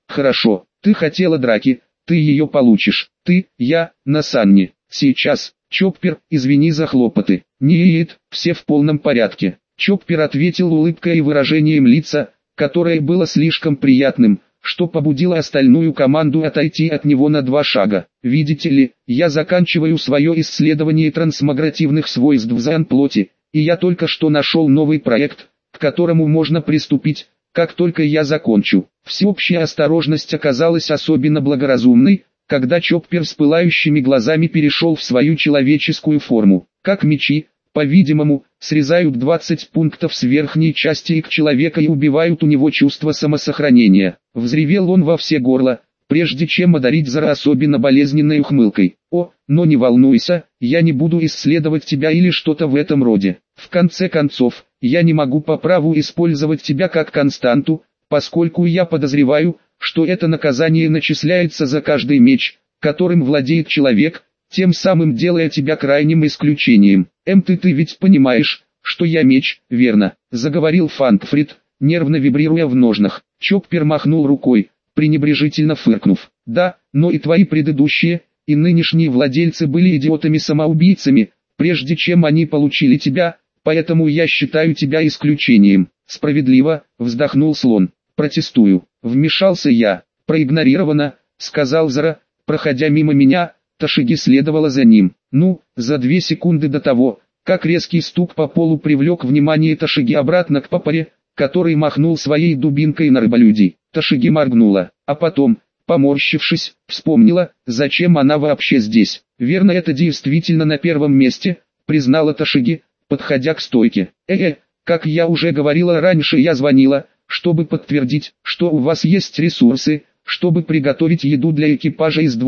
ты хотела драки, ты ее получишь. Я, на Санни. Сейчас, Чоппер, извини за хлопоты». «Нет, все в полном порядке». Чоппер ответил улыбкой и выражением лица, которое было слишком приятным, что побудило остальную команду отойти от него на 2 шага. «Видите ли, я заканчиваю свое исследование трансмагративных свойств зоанплоти, и я только что нашел новый проект, к которому можно приступить, как только я закончу». Всеобщая осторожность оказалась особенно благоразумной, когда Чоппер с пылающими глазами перешел в свою человеческую форму. Как мечи, по-видимому, срезают 20 пунктов с верхней части их человека и убивают у него чувство самосохранения. Взревел он во все горло, прежде чем одарить Зара особенно болезненной ухмылкой. «О, но не волнуйся, я не буду исследовать тебя или что-то в этом роде. В конце концов, я не могу по праву использовать тебя как константу, поскольку я подозреваю, что это наказание начисляется за каждый меч, которым владеет человек, тем самым делая тебя крайним исключением. Ты ведь понимаешь, что я меч, верно?» — заговорил Фанкфрид, нервно вибрируя в ножнах. Чоппер махнул рукой, пренебрежительно фыркнув. «Да, но и твои предыдущие, и нынешние владельцы были идиотами-самоубийцами, прежде чем они получили тебя, поэтому я считаю тебя исключением». «Справедливо», — вздохнул слон. «Протестую». Вмешался я. «Проигнорировано», — сказал Зара, проходя мимо меня. Ташиги следовала за ним. За 2 секунды до того, как резкий стук по полу привлек внимание Ташиги обратно к Папаре, который махнул своей дубинкой на рыболюдей. Ташиги моргнула, а потом, поморщившись, вспомнила, зачем она вообще здесь. «Верно, это действительно на первом месте», — признала Ташиги, подходя к стойке. Как я уже говорила раньше, я звонила, чтобы подтвердить, что у вас есть ресурсы, чтобы приготовить еду для экипажа из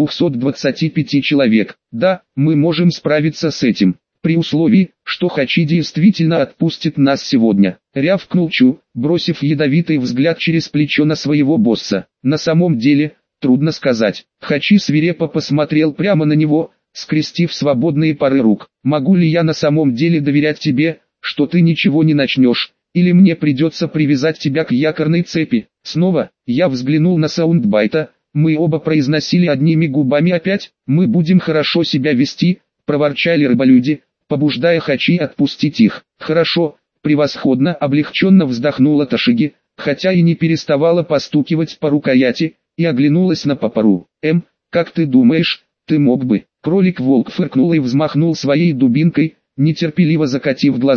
225 человек. Да, мы можем справиться с этим, при условии, что Хачи действительно отпустит нас сегодня», — рявкнул Чу, бросив ядовитый взгляд через плечо на своего босса. «На самом деле, трудно сказать». Хачи свирепо посмотрел прямо на него, скрестив свободные пары рук. «Могу ли я на самом деле доверять тебе, что ты ничего не начнешь, или мне придется привязать тебя к якорной цепи?» Снова, я взглянул на Саундбайта, мы оба произносили одними губами опять. «Мы будем хорошо себя вести», — проворчали рыболюди, побуждая Хачи отпустить их. «Хорошо, превосходно», — облегченно вздохнула Ташиги, хотя и не переставала постукивать по рукояти, и оглянулась на Папару. Как ты думаешь, ты мог бы?» Кролик-волк фыркнул и взмахнул своей дубинкой, нетерпеливо закатив глаза.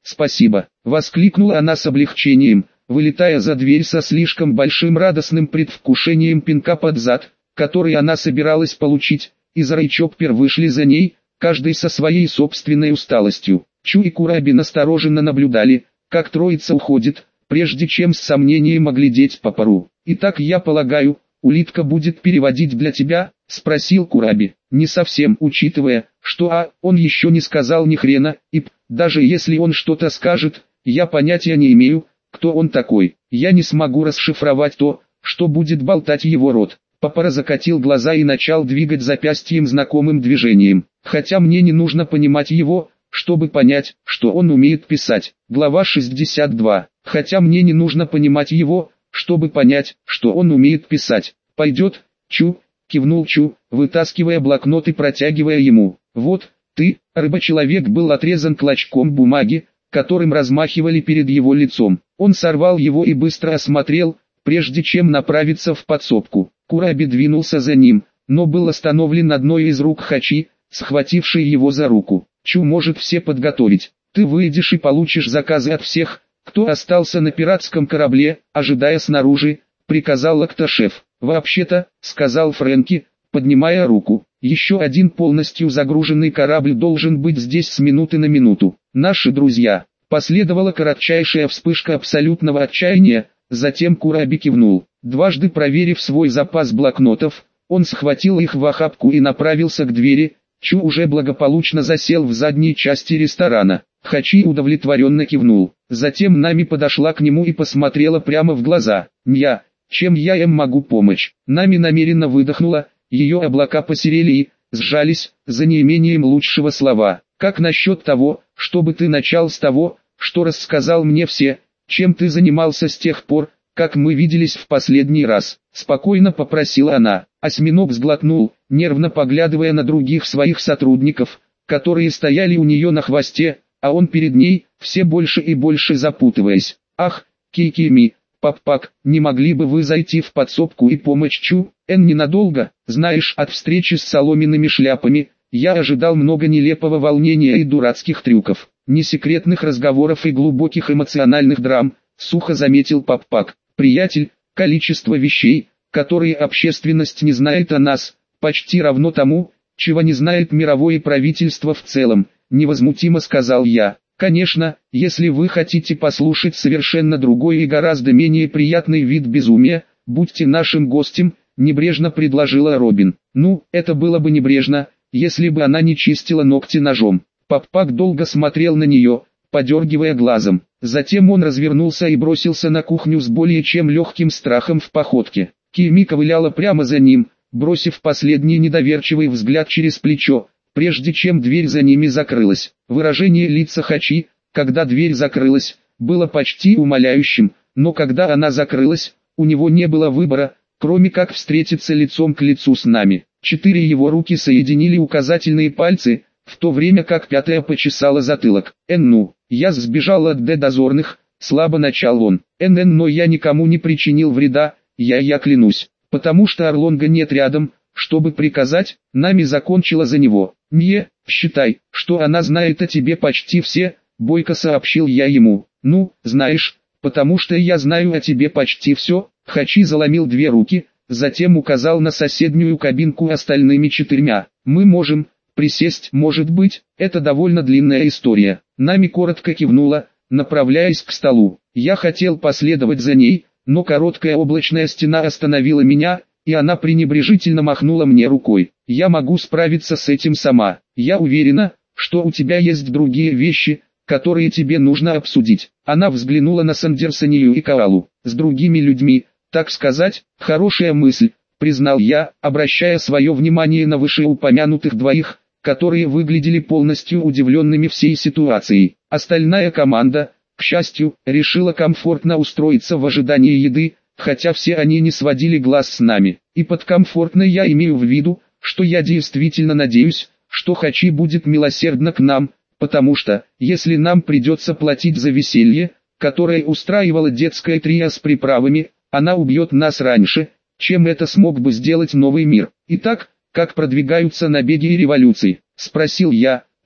спасибо, воскликнула она с облегчением, вылетая за дверь со слишком большим радостным предвкушением пинка под зад, который она собиралась получить, и Зара и Чоппер вышли за ней, каждый со своей собственной усталостью. Чу и Кураби настороженно наблюдали, как троица уходит, прежде чем с сомнением оглядеть Папару. «Итак, я полагаю, улитка будет переводить для тебя?» – спросил Кураби. «Не совсем, учитывая, что он еще не сказал ни хрена, и даже если он что-то скажет, я понятия не имею, кто он такой. Я не смогу расшифровать то, что будет болтать его рот». Папара закатил глаза и начал двигать запястьем знакомым движением. «Хотя мне не нужно понимать его, чтобы понять, что он умеет писать». Глава 62. «Хотя мне не нужно понимать его, чтобы понять, что он умеет писать». «Пойдет, Чу», кивнул Чу, вытаскивая блокнот и протягивая ему. «Вот, ты». Рыба-человек был отрезан клочком бумаги, которым размахивали перед его лицом. Он сорвал его и быстро осмотрел, прежде чем направиться в подсобку. Кураби двинулся за ним, но был остановлен одной из рук Хачи, схватившей его за руку. «Чу может все подготовить. Ты выйдешь и получишь заказы от всех, кто остался на пиратском корабле, ожидая снаружи», — приказал Окташеф. «Вообще-то», — сказал Фрэнки, поднимая руку, — «еще один полностью загруженный корабль должен быть здесь с минуты на минуту. Наши друзья». Последовала кратчайшая вспышка абсолютного отчаяния, затем Кураби кивнул. Дважды проверив свой запас блокнотов, он схватил их в охапку и направился к двери. Чу уже благополучно засел в задней части ресторана. Хачи удовлетворенно кивнул. Затем Нами подошла к нему и посмотрела прямо в глаза. «Нья, чем я им могу помочь?» Нами намеренно выдохнула, ее облака посерели и сжались, за неимением лучшего слова. «Как насчет того, чтобы ты начал с того, что рассказал мне все, чем ты занимался с тех пор, как мы виделись в последний раз?» Спокойно попросила она. Осьминог сглотнул, нервно поглядывая на других своих сотрудников, которые стояли у нее на хвосте, а он перед ней, все больше и больше запутываясь. «Ах, Кикими, Паппак, не могли бы вы зайти в подсобку и помочь Чу?» Ненадолго, знаешь, от встречи с соломенными шляпами, я ожидал много нелепого волнения и дурацких трюков, не секретных разговоров и глубоких эмоциональных драм», сухо заметил Паппак. «Приятель, количество вещей, которые общественность не знает о нас, почти равно тому, чего не знает мировое правительство в целом», невозмутимо сказал я. «Конечно, если вы хотите послушать совершенно другой и гораздо менее приятный вид безумия, будьте нашим гостем», небрежно предложила Робин. «Ну, это было бы небрежно, если бы она не чистила ногти ножом». Паппак долго смотрел на нее, подергивая глазом. Затем он развернулся и бросился на кухню с более чем легким страхом в походке. Кими ковыляла прямо за ним, бросив последний недоверчивый взгляд через плечо, прежде чем дверь за ними закрылась. Выражение лица Хачи, когда дверь закрылась, было почти умоляющим, но когда она закрылась, у него не было выбора, кроме как встретиться лицом к лицу с нами. 4 его руки соединили указательные пальцы, в то время как 5-я почесала затылок. «Ну, я сбежал от дозорных», слабо начал он. Но я никому не причинил вреда, я клянусь, потому что Орлонга нет рядом, чтобы приказать, Нами закончила за него. «Не, считай, что она знает о тебе почти все», бойко сообщил я ему. «Ну, знаешь, потому что я знаю о тебе почти все». Хачи заломил 2 руки, затем указал на соседнюю кабинку остальными 4. «Мы можем присесть, может быть, это довольно длинная история». Нами коротко кивнула, направляясь к столу. Я хотел последовать за ней, но короткая облачная стена остановила меня, и она пренебрежительно махнула мне рукой. «Я могу справиться с этим сама. Я уверена, что у тебя есть другие вещи, которые тебе нужно обсудить». Она взглянула на Сандерсонию и Коалу. «С другими людьми, так сказать, хорошая мысль», признал я, обращая свое внимание на вышеупомянутых 2, которые выглядели полностью удивленными всей ситуацией. Остальная команда, к счастью, решила комфортно устроиться в ожидании еды, хотя все они не сводили глаз с нами. И под комфортно я имею в виду, что я действительно надеюсь, что Хачи будет милосердна к нам, потому что, если нам придется платить за веселье, которое устраивало детское трио с приправами, она убьет нас раньше, чем это смог бы сделать новый мир. «Итак, как продвигаются набеги и революции?» – спросил я,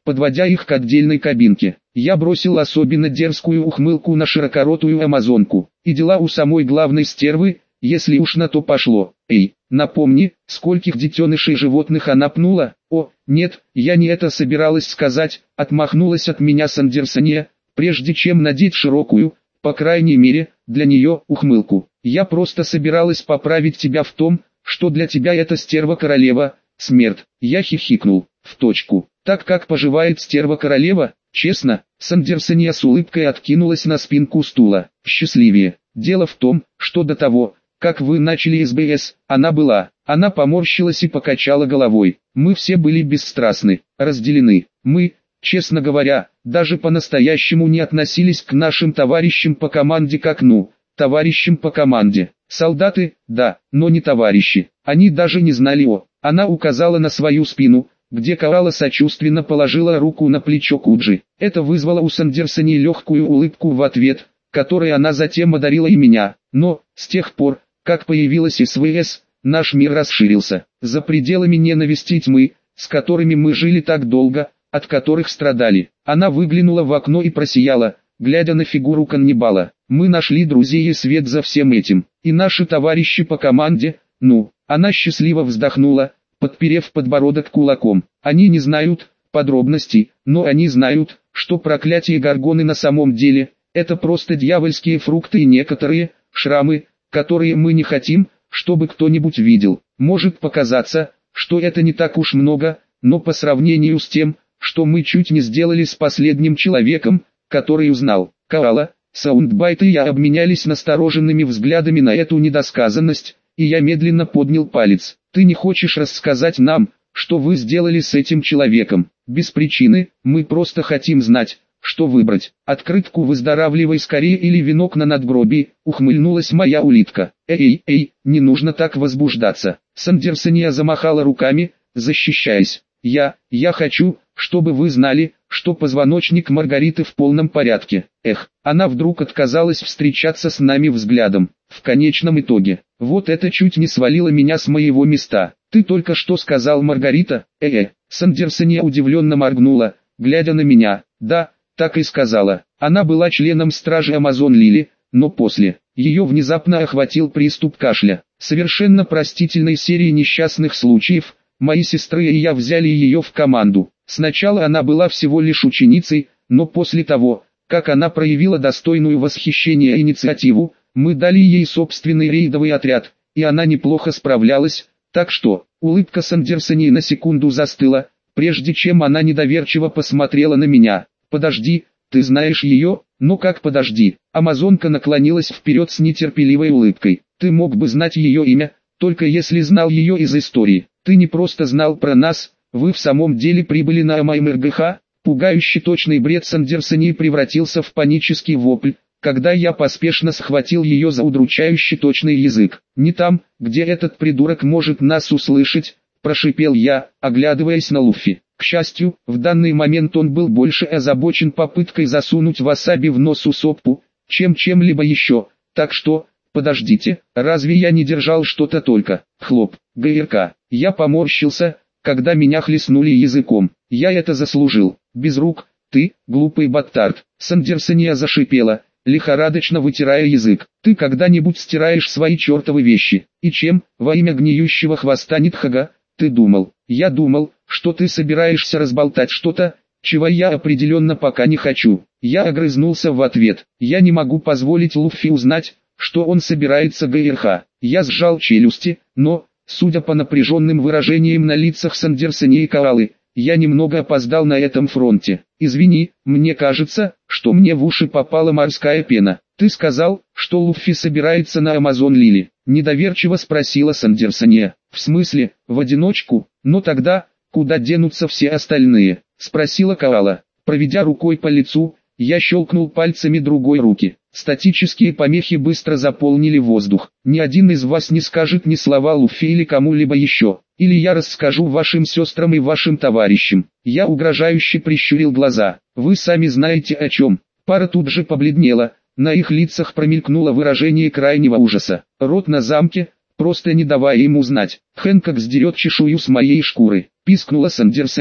подводя их к отдельной кабинке. Я бросил особенно дерзкую ухмылку на широкоротую амазонку. И дела у самой главной стервы, если уж на то пошло. Эй, напомни, скольких детенышей животных она пнула? О, нет, я не это собиралась сказать, отмахнулась от меня Сандерсония, прежде чем надеть широкую, по крайней мере, для нее, ухмылку. Я просто собиралась поправить тебя в том, что для тебя эта стерва-королева, смерть. Я хихикнул, в точку. Так как поживает стерва-королева, честно, Сандерсония с улыбкой откинулась на спинку стула. Счастливее. Дело в том, что до того, как вы начали СБС, она была. Она поморщилась и покачала головой. Мы все были бесстрастны, разделены. Мы, честно говоря, даже по-настоящему не относились к нашим товарищам по команде как товарищам по команде. Солдаты, да, но не товарищи. Они даже не знали о. Она указала на свою спину, где Коала сочувственно положила руку на плечо Куджи. Это вызвало у Сандерсони легкую улыбку в ответ, которой она затем одарила и меня. Но, с тех пор, как появилась СВС, наш мир расширился. За пределами ненависти тьмы, с которыми мы жили так долго, от которых страдали. Она выглянула в окно и просияла, глядя на фигуру каннибала. Мы нашли друзей и свет за всем этим. И наши товарищи по команде, она счастливо вздохнула, подперев подбородок кулаком. Они не знают подробностей, но они знают, что проклятие Горгоны на самом деле – это просто дьявольские фрукты и некоторые шрамы, которые мы не хотим, чтобы кто-нибудь видел. Может показаться, что это не так уж много, но по сравнению с тем, что мы чуть не сделали с последним человеком, который узнал. Коала, Саундбайт и я обменялись настороженными взглядами на эту недосказанность, и я медленно поднял палец. Ты не хочешь рассказать нам, что вы сделали с этим человеком? Без причины, мы просто хотим знать, что выбрать. Открытку «Выздоравливай скорее» или венок на надгробии, ухмыльнулась моя улитка. Эй, не нужно так возбуждаться. Сандерсония замахала руками, защищаясь. Я хочу, чтобы вы знали, что позвоночник Маргариты в полном порядке. Она вдруг отказалась встречаться с нами взглядом. В конечном итоге, вот это чуть не свалило меня с моего места. Ты только что сказал, Маргарита? Сандерсония удивленно моргнула, глядя на меня. Да, так и сказала. Она была членом стражи Амазон Лили, но после ее внезапно охватил приступ кашля. Совершенно простительной серии несчастных случаев. Мои сестры и я взяли ее в команду. Сначала она была всего лишь ученицей, но после того, как она проявила достойную восхищения инициативу, мы дали ей собственный рейдовый отряд, и она неплохо справлялась, так что, улыбка Сандерсони на секунду застыла, прежде чем она недоверчиво посмотрела на меня. Подожди, ты знаешь ее? Ну как подожди? Амазонка наклонилась вперед с нетерпеливой улыбкой. Ты мог бы знать ее имя, только если знал ее из истории. Ты не просто знал про нас, вы в самом деле прибыли на МГХ. Пугающий точный бред Сандерсони превратился в панический вопль, когда я поспешно схватил ее за удручающий точный язык. Не там, где этот придурок может нас услышать, прошипел я, оглядываясь на Луффи. К счастью, в данный момент он был больше озабочен попыткой засунуть васаби в нос Усоппу, чем чем-либо еще, так что... Подождите, разве я не держал что-то только? Хлоп, ГРК. Я поморщился, когда меня хлестнули языком. Я это заслужил. Без рук, ты, глупый бастард. Сандерсония зашипела, лихорадочно вытирая язык. Ты когда-нибудь стираешь свои чертовы вещи? И чем, во имя гниющего хвоста Нитхага, ты думал? Я думал, что ты собираешься разболтать что-то, чего я определенно пока не хочу. Я огрызнулся в ответ. Я не могу позволить Луффи узнать, что он собирается ГРХ. Я сжал челюсти, но, судя по напряженным выражениям на лицах Сандерсони и Коалы, я немного опоздал на этом фронте. Извини, мне кажется, что мне в уши попала морская пена. Ты сказал, что Луффи собирается на Амазон Лили? Недоверчиво спросила Сандерсония. В смысле, в одиночку? Но тогда, куда денутся все остальные? Спросила Коала. Проведя рукой по лицу, я щелкнул пальцами другой руки. Статические помехи быстро заполнили воздух. Ни один из вас не скажет ни слова Луффи или кому-либо еще. Или я расскажу вашим сестрам и вашим товарищам. Я угрожающе прищурил глаза. Вы сами знаете о чем. Пара тут же побледнела. На их лицах промелькнуло выражение крайнего ужаса. Рот на замке, просто не давая им узнать. Хэнкок сдерет чешую с моей шкуры. Пискнула Сандерсония,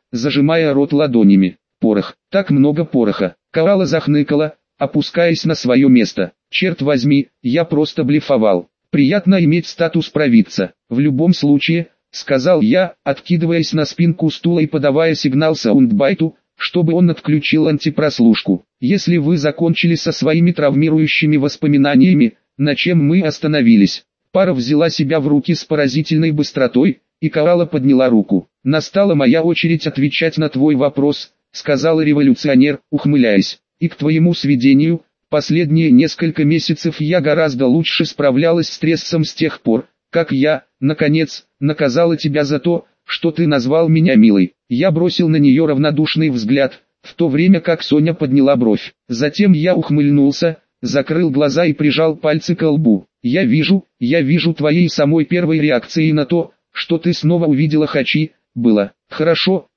зажимая рот ладонями. Порох, так много пороха. Коала захныкала, опускаясь на свое место. Черт возьми, я просто блефовал. Приятно иметь статус провидца. В любом случае, сказал я, откидываясь на спинку стула и подавая сигнал саундбайту, чтобы он отключил антипрослушку. Если вы закончили со своими травмирующими воспоминаниями, на чем мы остановились? Пара взяла себя в руки с поразительной быстротой, и Коала подняла руку. «Настала моя очередь отвечать на твой вопрос», — сказал революционер, ухмыляясь. «И к твоему сведению, последние несколько месяцев я гораздо лучше справлялась с стрессом с тех пор, как я, наконец, наказала тебя за то, что ты назвал меня милой». Я бросил на нее равнодушный взгляд, в то время как Соня подняла бровь. Затем я ухмыльнулся, закрыл глаза и прижал пальцы к лбу. Я вижу твоей самой первой реакцией на то, что ты снова увидела Хачи, было. Хорошо.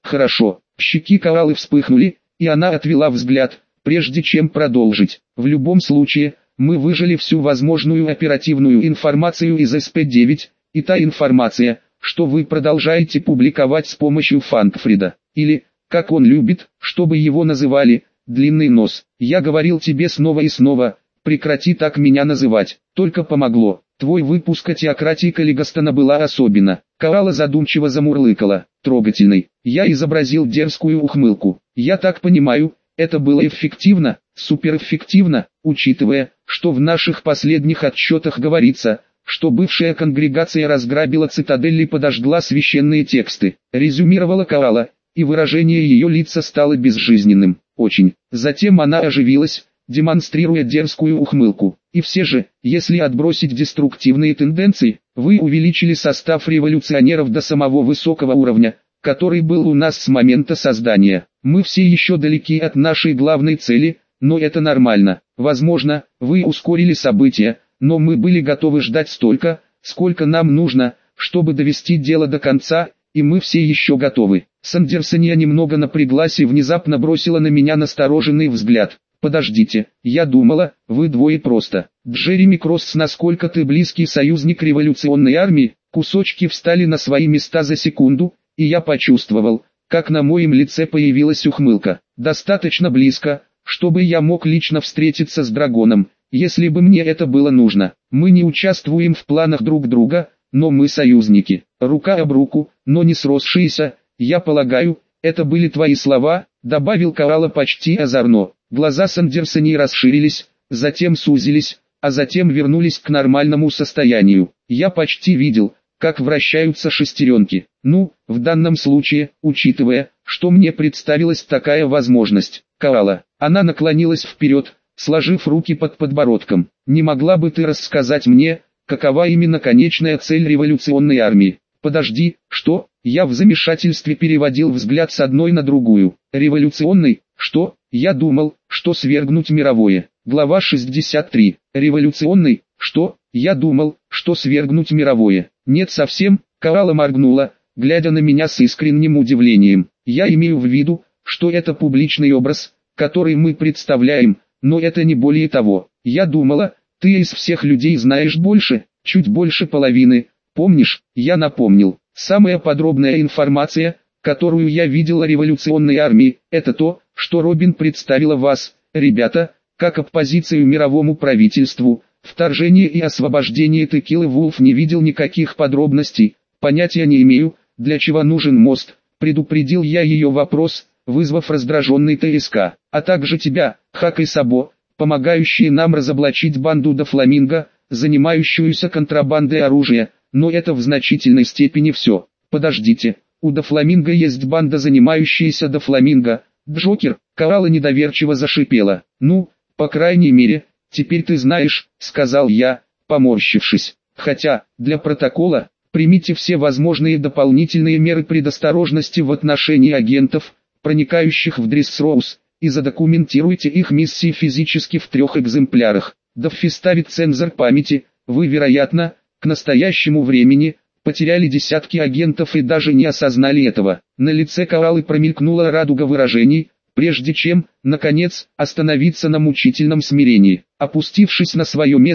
Щеки Коалы вспыхнули, и она отвела взгляд, прежде чем продолжить. В любом случае, мы выжили всю возможную оперативную информацию из СП-9, и та информация, что вы продолжаете публиковать с помощью Фанкфрида, или, как он любит, чтобы его называли, длинный нос. Я говорил тебе снова и снова, прекрати так меня называть, только помогло. Твой выпуск о теократии Каллигастона была особенно. Коала задумчиво замурлыкала, трогательный. Я изобразил дерзкую ухмылку. Я так понимаю, это было эффективно, суперэффективно, учитывая, что в наших последних отчетах говорится, что бывшая конгрегация разграбила цитадель и подожгла священные тексты. Резюмировала Коала, и выражение ее лица стало безжизненным. Очень. Затем она оживилась, демонстрируя дерзкую ухмылку. И все же, если отбросить деструктивные тенденции, вы увеличили состав революционеров до самого высокого уровня, который был у нас с момента создания. Мы все еще далеки от нашей главной цели, но это нормально. Возможно, вы ускорили события, но мы были готовы ждать столько, сколько нам нужно, чтобы довести дело до конца, и мы все еще готовы. Сандерсония немного напряглась и внезапно бросила на меня настороженный взгляд. «Подождите, я думала, вы двое просто. Джереми Кросс, насколько ты близкий союзник революционной армии?» Кусочки встали на свои места за секунду, и я почувствовал, как на моем лице появилась ухмылка. «Достаточно близко, чтобы я мог лично встретиться с Драгоном, если бы мне это было нужно. Мы не участвуем в планах друг друга, но мы союзники. Рука об руку, но не сросшиеся, я полагаю, это были твои слова», добавил Коала почти озорно. Глаза Сандерсонии расширились, затем сузились, а затем вернулись к нормальному состоянию. Я почти видел, как вращаются шестеренки. Ну, в данном случае, учитывая, что мне представилась такая возможность. Коала. Она наклонилась вперед, сложив руки под подбородком. «Не могла бы ты рассказать мне, какова именно конечная цель революционной армии?» «Подожди, что?» Я в замешательстве переводил взгляд с одной на другую. «Революционный? Что?» Я думал, что свергнуть мировое. Глава 63. Революционный? Что? Я думал, что свергнуть мировое. Нет совсем. Коала моргнула, глядя на меня с искренним удивлением. Я имею в виду, что это публичный образ, который мы представляем, но это не более того. Я думала, ты из всех людей знаешь больше, чуть больше половины. Помнишь? Я напомнил. Самая подробная информация, которую я видел о революционной армии, это то, что Робин представила вас, ребята, как оппозицию мировому правительству. Вторжение и освобождение Текилы Вулф не видел никаких подробностей, понятия не имею, для чего нужен мост, предупредил я ее вопрос, вызвав раздраженный ТСК, а также тебя, Хак и Сабо, помогающие нам разоблачить банду Дофламинго, занимающуюся контрабандой оружия, но это в значительной степени все. Подождите, у Дофламинго есть банда, занимающаяся Дофламинго. Джокер, Коала недоверчиво зашипела. «Ну, по крайней мере, теперь ты знаешь», — сказал я, поморщившись. «Хотя, для протокола, примите все возможные дополнительные меры предосторожности в отношении агентов, проникающих в Дрессроуз, и задокументируйте их миссии физически в 3 экземплярах. Даффи ставит цензор памяти, вы, вероятно, к настоящему времени, потеряли десятки агентов и даже не осознали этого». На лице Коалы промелькнула радуга выражений, прежде чем, наконец, остановиться на мучительном смирении. Опустившись на свое место,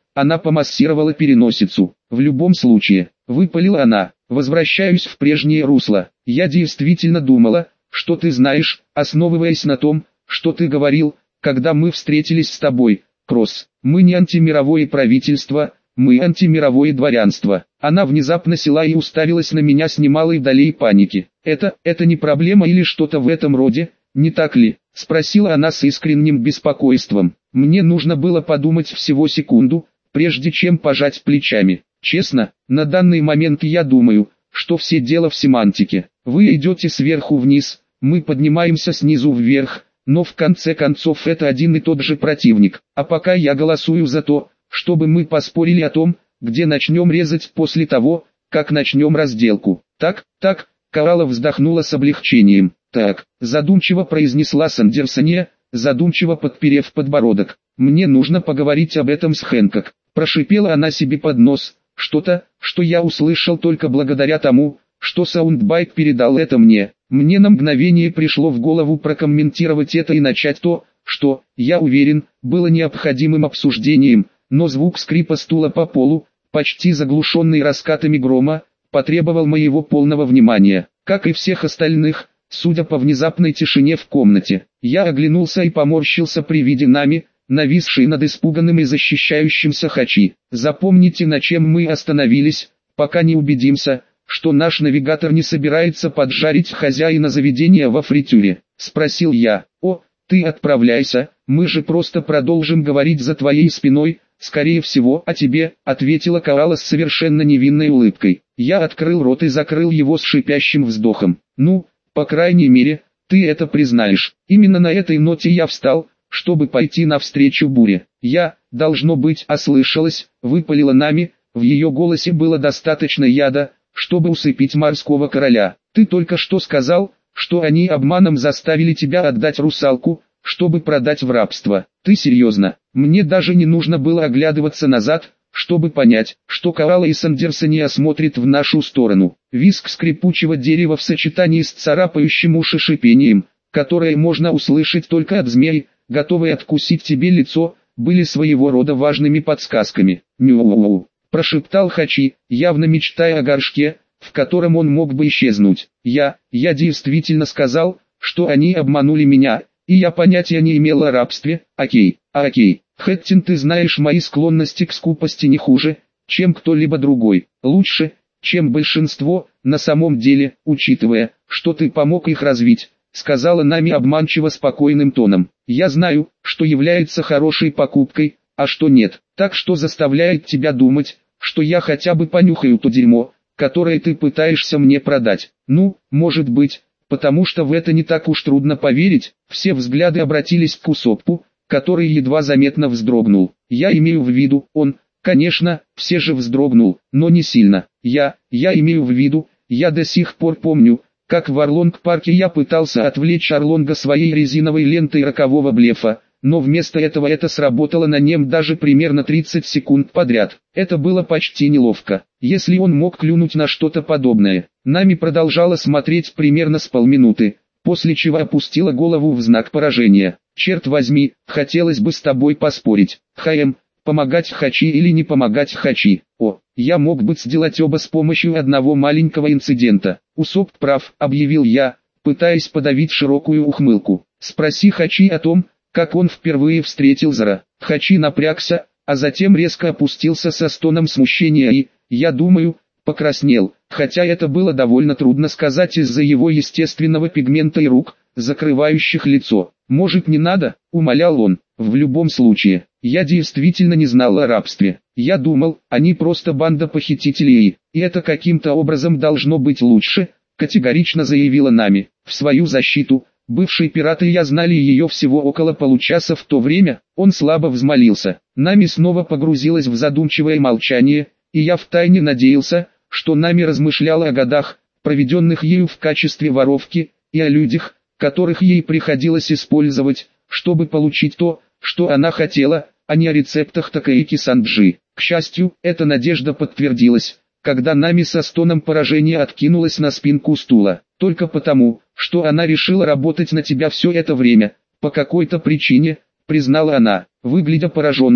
Она помассировала переносицу. В любом случае, выпалила она, возвращаюсь в прежнее русло. Я действительно думала, что ты знаешь, основываясь на том, что ты говорил, когда мы встретились с тобой, Кросс. Мы не антимировое правительство, мы антимировое дворянство. Она внезапно села и уставилась на меня с немалой долей паники. Это не проблема или что-то в этом роде, не так ли? Спросила она с искренним беспокойством. Мне нужно было подумать всего секунду, прежде чем пожать плечами. Честно, на данный момент я думаю, что все дело в семантике. Вы идете сверху вниз, мы поднимаемся снизу вверх, но в конце концов это один и тот же противник. А пока я голосую за то, чтобы мы поспорили о том, где начнем резать после того, как начнем разделку. Так, Коралла вздохнула с облегчением. Так, задумчиво произнесла Сандерсония, задумчиво подперев подбородок. Мне нужно поговорить об этом с Хэнкок. Прошипела она себе под нос, что-то, что я услышал только благодаря тому, что Саундбайт передал это мне. Мне на мгновение пришло в голову прокомментировать это и начать то, что, я уверен, было необходимым обсуждением, но звук скрипа стула по полу, почти заглушенный раскатами грома, потребовал моего полного внимания, как и всех остальных, судя по внезапной тишине в комнате. Я оглянулся и поморщился при виде Нами, нависшей над испуганным и защищающимся Хачи. Запомните, на чем мы остановились, пока не убедимся, что наш навигатор не собирается поджарить хозяина заведения во фритюре. Спросил я. О, ты отправляйся, мы же просто продолжим говорить за твоей спиной, скорее всего о тебе, ответила Коралла с совершенно невинной улыбкой. Я открыл рот и закрыл его с шипящим вздохом. Ну, по крайней мере, ты это признаешь. Именно на этой ноте я встал, чтобы пойти навстречу буре. Я, должно быть, ослышалась, выпалила Нами, в ее голосе было достаточно яда, чтобы усыпить морского короля. Ты только что сказал, что они обманом заставили тебя отдать русалку, чтобы продать в рабство. Ты серьезно? Мне даже не нужно было оглядываться назад, чтобы понять, что Коралла и Сандерсония смотрят в нашу сторону. Визг скрипучего дерева в сочетании с царапающим уши шипением, которое можно услышать только от змей, готовые откусить тебе лицо, были своего рода важными подсказками. «Мяу-мяу», — прошептал Хачи, явно мечтая о горшке, в котором он мог бы исчезнуть. Я действительно сказал, что они обманули меня, и я понятия не имел о рабстве. Окей, Хэттин, ты знаешь мои склонности к скупости не хуже, чем кто-либо другой. Лучше, чем большинство, на самом деле, учитывая, что ты помог их развить, сказала Нами обманчиво спокойным тоном. Я знаю, что является хорошей покупкой, а что нет, так что заставляет тебя думать, что я хотя бы понюхаю то дерьмо, которое ты пытаешься мне продать. Ну, может быть, потому что в это не так уж трудно поверить. Все взгляды обратились к Усоппу, который едва заметно вздрогнул. Я имею в виду, он, конечно, все же вздрогнул, но не сильно. Я имею в виду, я до сих пор помню, как в Орлонг-парке я пытался отвлечь Орлонга своей резиновой лентой рокового блефа, но вместо этого это сработало на нем даже примерно 30 секунд подряд. Это было почти неловко, если он мог клюнуть на что-то подобное. Нами продолжала смотреть примерно с полминуты, после чего опустила голову в знак поражения. Черт возьми, хотелось бы с тобой поспорить. Помогать Хачи или не помогать Хачи? О, я мог бы сделать оба с помощью одного маленького инцидента. Усопп прав, объявил я, пытаясь подавить широкую ухмылку. Спроси Хачи о том, как он впервые встретил Зара. Хачи напрягся, а затем резко опустился со стоном смущения и, я думаю, покраснел, хотя это было довольно трудно сказать из-за его естественного пигмента и рук, закрывающих лицо. «Может, не надо?» – умолял он. «В любом случае, я действительно не знал о рабстве. Я думал, они просто банда похитителей, и это каким-то образом должно быть лучше», – категорично заявила Нами. В свою защиту, бывшие пираты и я знали ее всего около получаса в то время, он слабо взмолился. Нами снова погрузилась в задумчивое молчание, и я втайне надеялся, что Нами размышляла о годах, проведенных ею в качестве воровки, и о людях, которых ей приходилось использовать, чтобы получить то, что она хотела, а не о рецептах Такаики Санджи. К счастью, эта надежда подтвердилась, когда Нами со стоном поражения откинулась на спинку стула. Только потому, что она решила работать на тебя все это время, по какой-то причине, признала она, выглядя пораженным.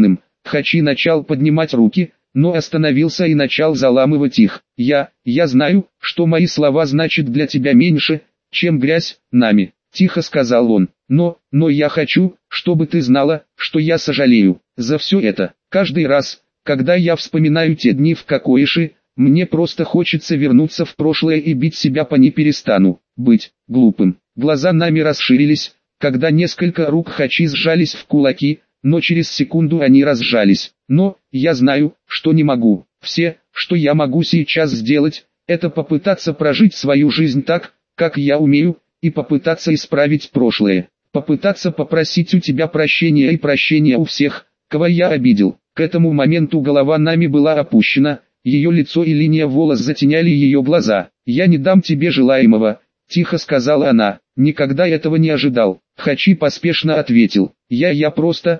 Хачи начал поднимать руки, но остановился и начал заламывать их. Я знаю, что мои слова значат для тебя меньше, чем грязь, нами, тихо сказал он. Но я хочу, чтобы ты знала, что я сожалею за все это. Каждый раз, когда я вспоминаю те дни в Кокоиши, мне просто хочется вернуться в прошлое и бить себя по не перестану быть глупым. Глаза нами расширились, когда несколько рук Хачи сжались в кулаки, но через секунду они разжались. Но я знаю, что не могу. Все, что я могу сейчас сделать, это попытаться прожить свою жизнь так, как я умею, и попытаться исправить прошлое. Попытаться попросить у тебя прощения и прощения у всех, кого я обидел. К этому моменту голова нами была опущена, ее лицо и линия волос затеняли ее глаза. «Я не дам тебе желаемого», — тихо сказала она. «Никогда этого не ожидал». Хачи поспешно ответил. Я просто,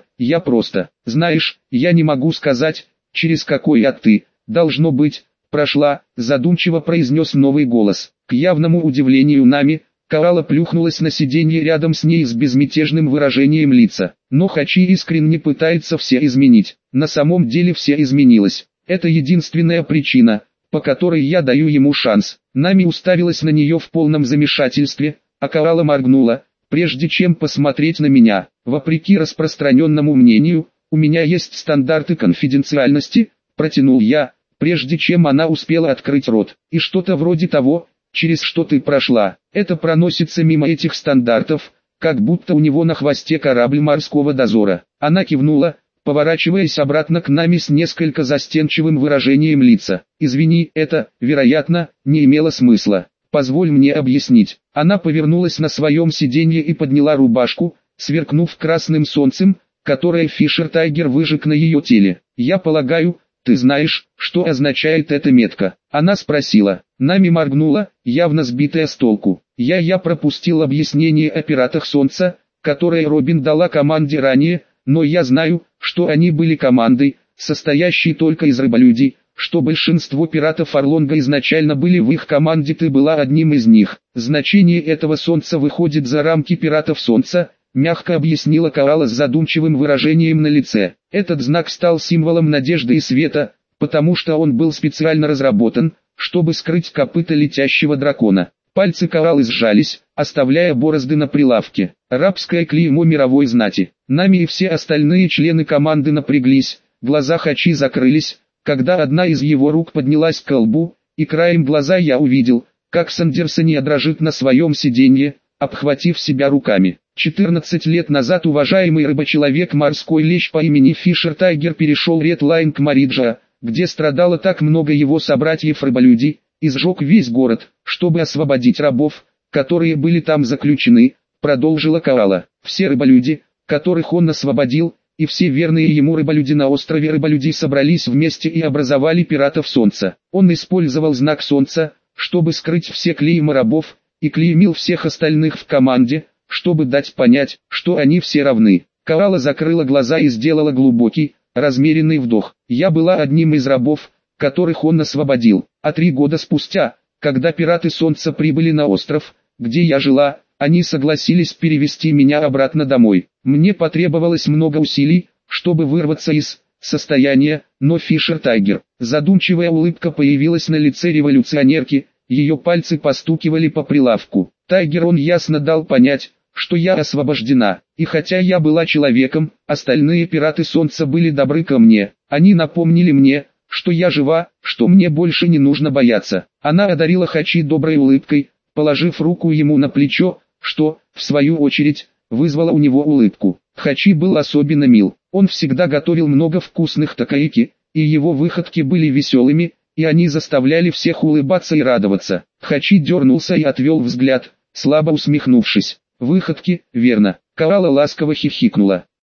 знаешь, я не могу сказать, через какой ад ты, должно быть, прошла», — задумчиво произнес новый голос. К явному удивлению нами, Коала плюхнулась на сиденье рядом с ней с безмятежным выражением лица. Но Хачи искренне пытается все изменить. На самом деле все изменилось. Это единственная причина, по которой я даю ему шанс. Нами уставилась на нее в полном замешательстве, а Коала моргнула, прежде чем посмотреть на меня. Вопреки распространенному мнению, у меня есть стандарты конфиденциальности, протянул я, прежде чем она успела открыть рот. И что-то вроде того, через что ты прошла, это проносится мимо этих стандартов, как будто у него на хвосте корабль морского дозора. Она кивнула, поворачиваясь обратно к нами с несколько застенчивым выражением лица. «Извини, это, вероятно, не имело смысла. Позволь мне объяснить». Она повернулась на своем сиденье и подняла рубашку, сверкнув красным солнцем, которое Фишер Тайгер выжег на ее теле. «Я полагаю, ты знаешь, что означает эта метка?» Она спросила. Нами моргнула, явно сбитая с толку. Я пропустил объяснение о пиратах солнца, которое Робин дала команде ранее, но я знаю, что они были командой, состоящей только из рыболюдей, что большинство пиратов Орлонга изначально были в их команде, ты была одним из них. Значение этого солнца выходит за рамки пиратов солнца, мягко объяснила Коала с задумчивым выражением на лице. Этот знак стал символом надежды и света, потому что он был специально разработан, чтобы скрыть копыта летящего дракона. Пальцы Коалы сжались, оставляя борозды на прилавке. Рабское клеймо мировой знати. Нами и все остальные члены команды напряглись, глаза Хачи закрылись, когда одна из его рук поднялась к колбу, и краем глаза я увидел, как Сандерсония дрожит на своем сиденье, обхватив себя руками. 14 лет назад уважаемый рыбочеловек морской лещ по имени Фишер Тайгер перешел Редлайн к Мариджа, где страдало так много его собратьев-рыболюдей, и сжег весь город, чтобы освободить рабов, которые были там заключены, продолжила Коала. Все рыболюди, которых он освободил, и все верные ему рыболюди на острове рыболюдей собрались вместе и образовали пиратов солнца. Он использовал знак солнца, чтобы скрыть все клейма рабов, и клеймил всех остальных в команде, чтобы дать понять, что они все равны. Коала закрыла глаза и сделала глубокий, размеренный вдох. Я была одним из рабов, которых он освободил. А 3 года спустя, когда пираты солнца прибыли на остров, где я жила, они согласились перевести меня обратно домой. Мне потребовалось много усилий, чтобы вырваться из состояния, но Фишер Тайгер. Задумчивая улыбка появилась на лице революционерки, ее пальцы постукивали по прилавку. Тайгер, он ясно дал понять, что я освобождена. И хотя я была человеком, остальные пираты солнца были добры ко мне. Они напомнили мне, что я жива, что мне больше не нужно бояться. Она одарила Хачи доброй улыбкой, положив руку ему на плечо, что, в свою очередь, вызвало у него улыбку. Хачи был особенно мил. Он всегда готовил много вкусных такаики, и его выходки были веселыми, и они заставляли всех улыбаться и радоваться. Хачи дернулся и отвел взгляд, слабо усмехнувшись. «Выходки, верно». Коала ласково хихикнула.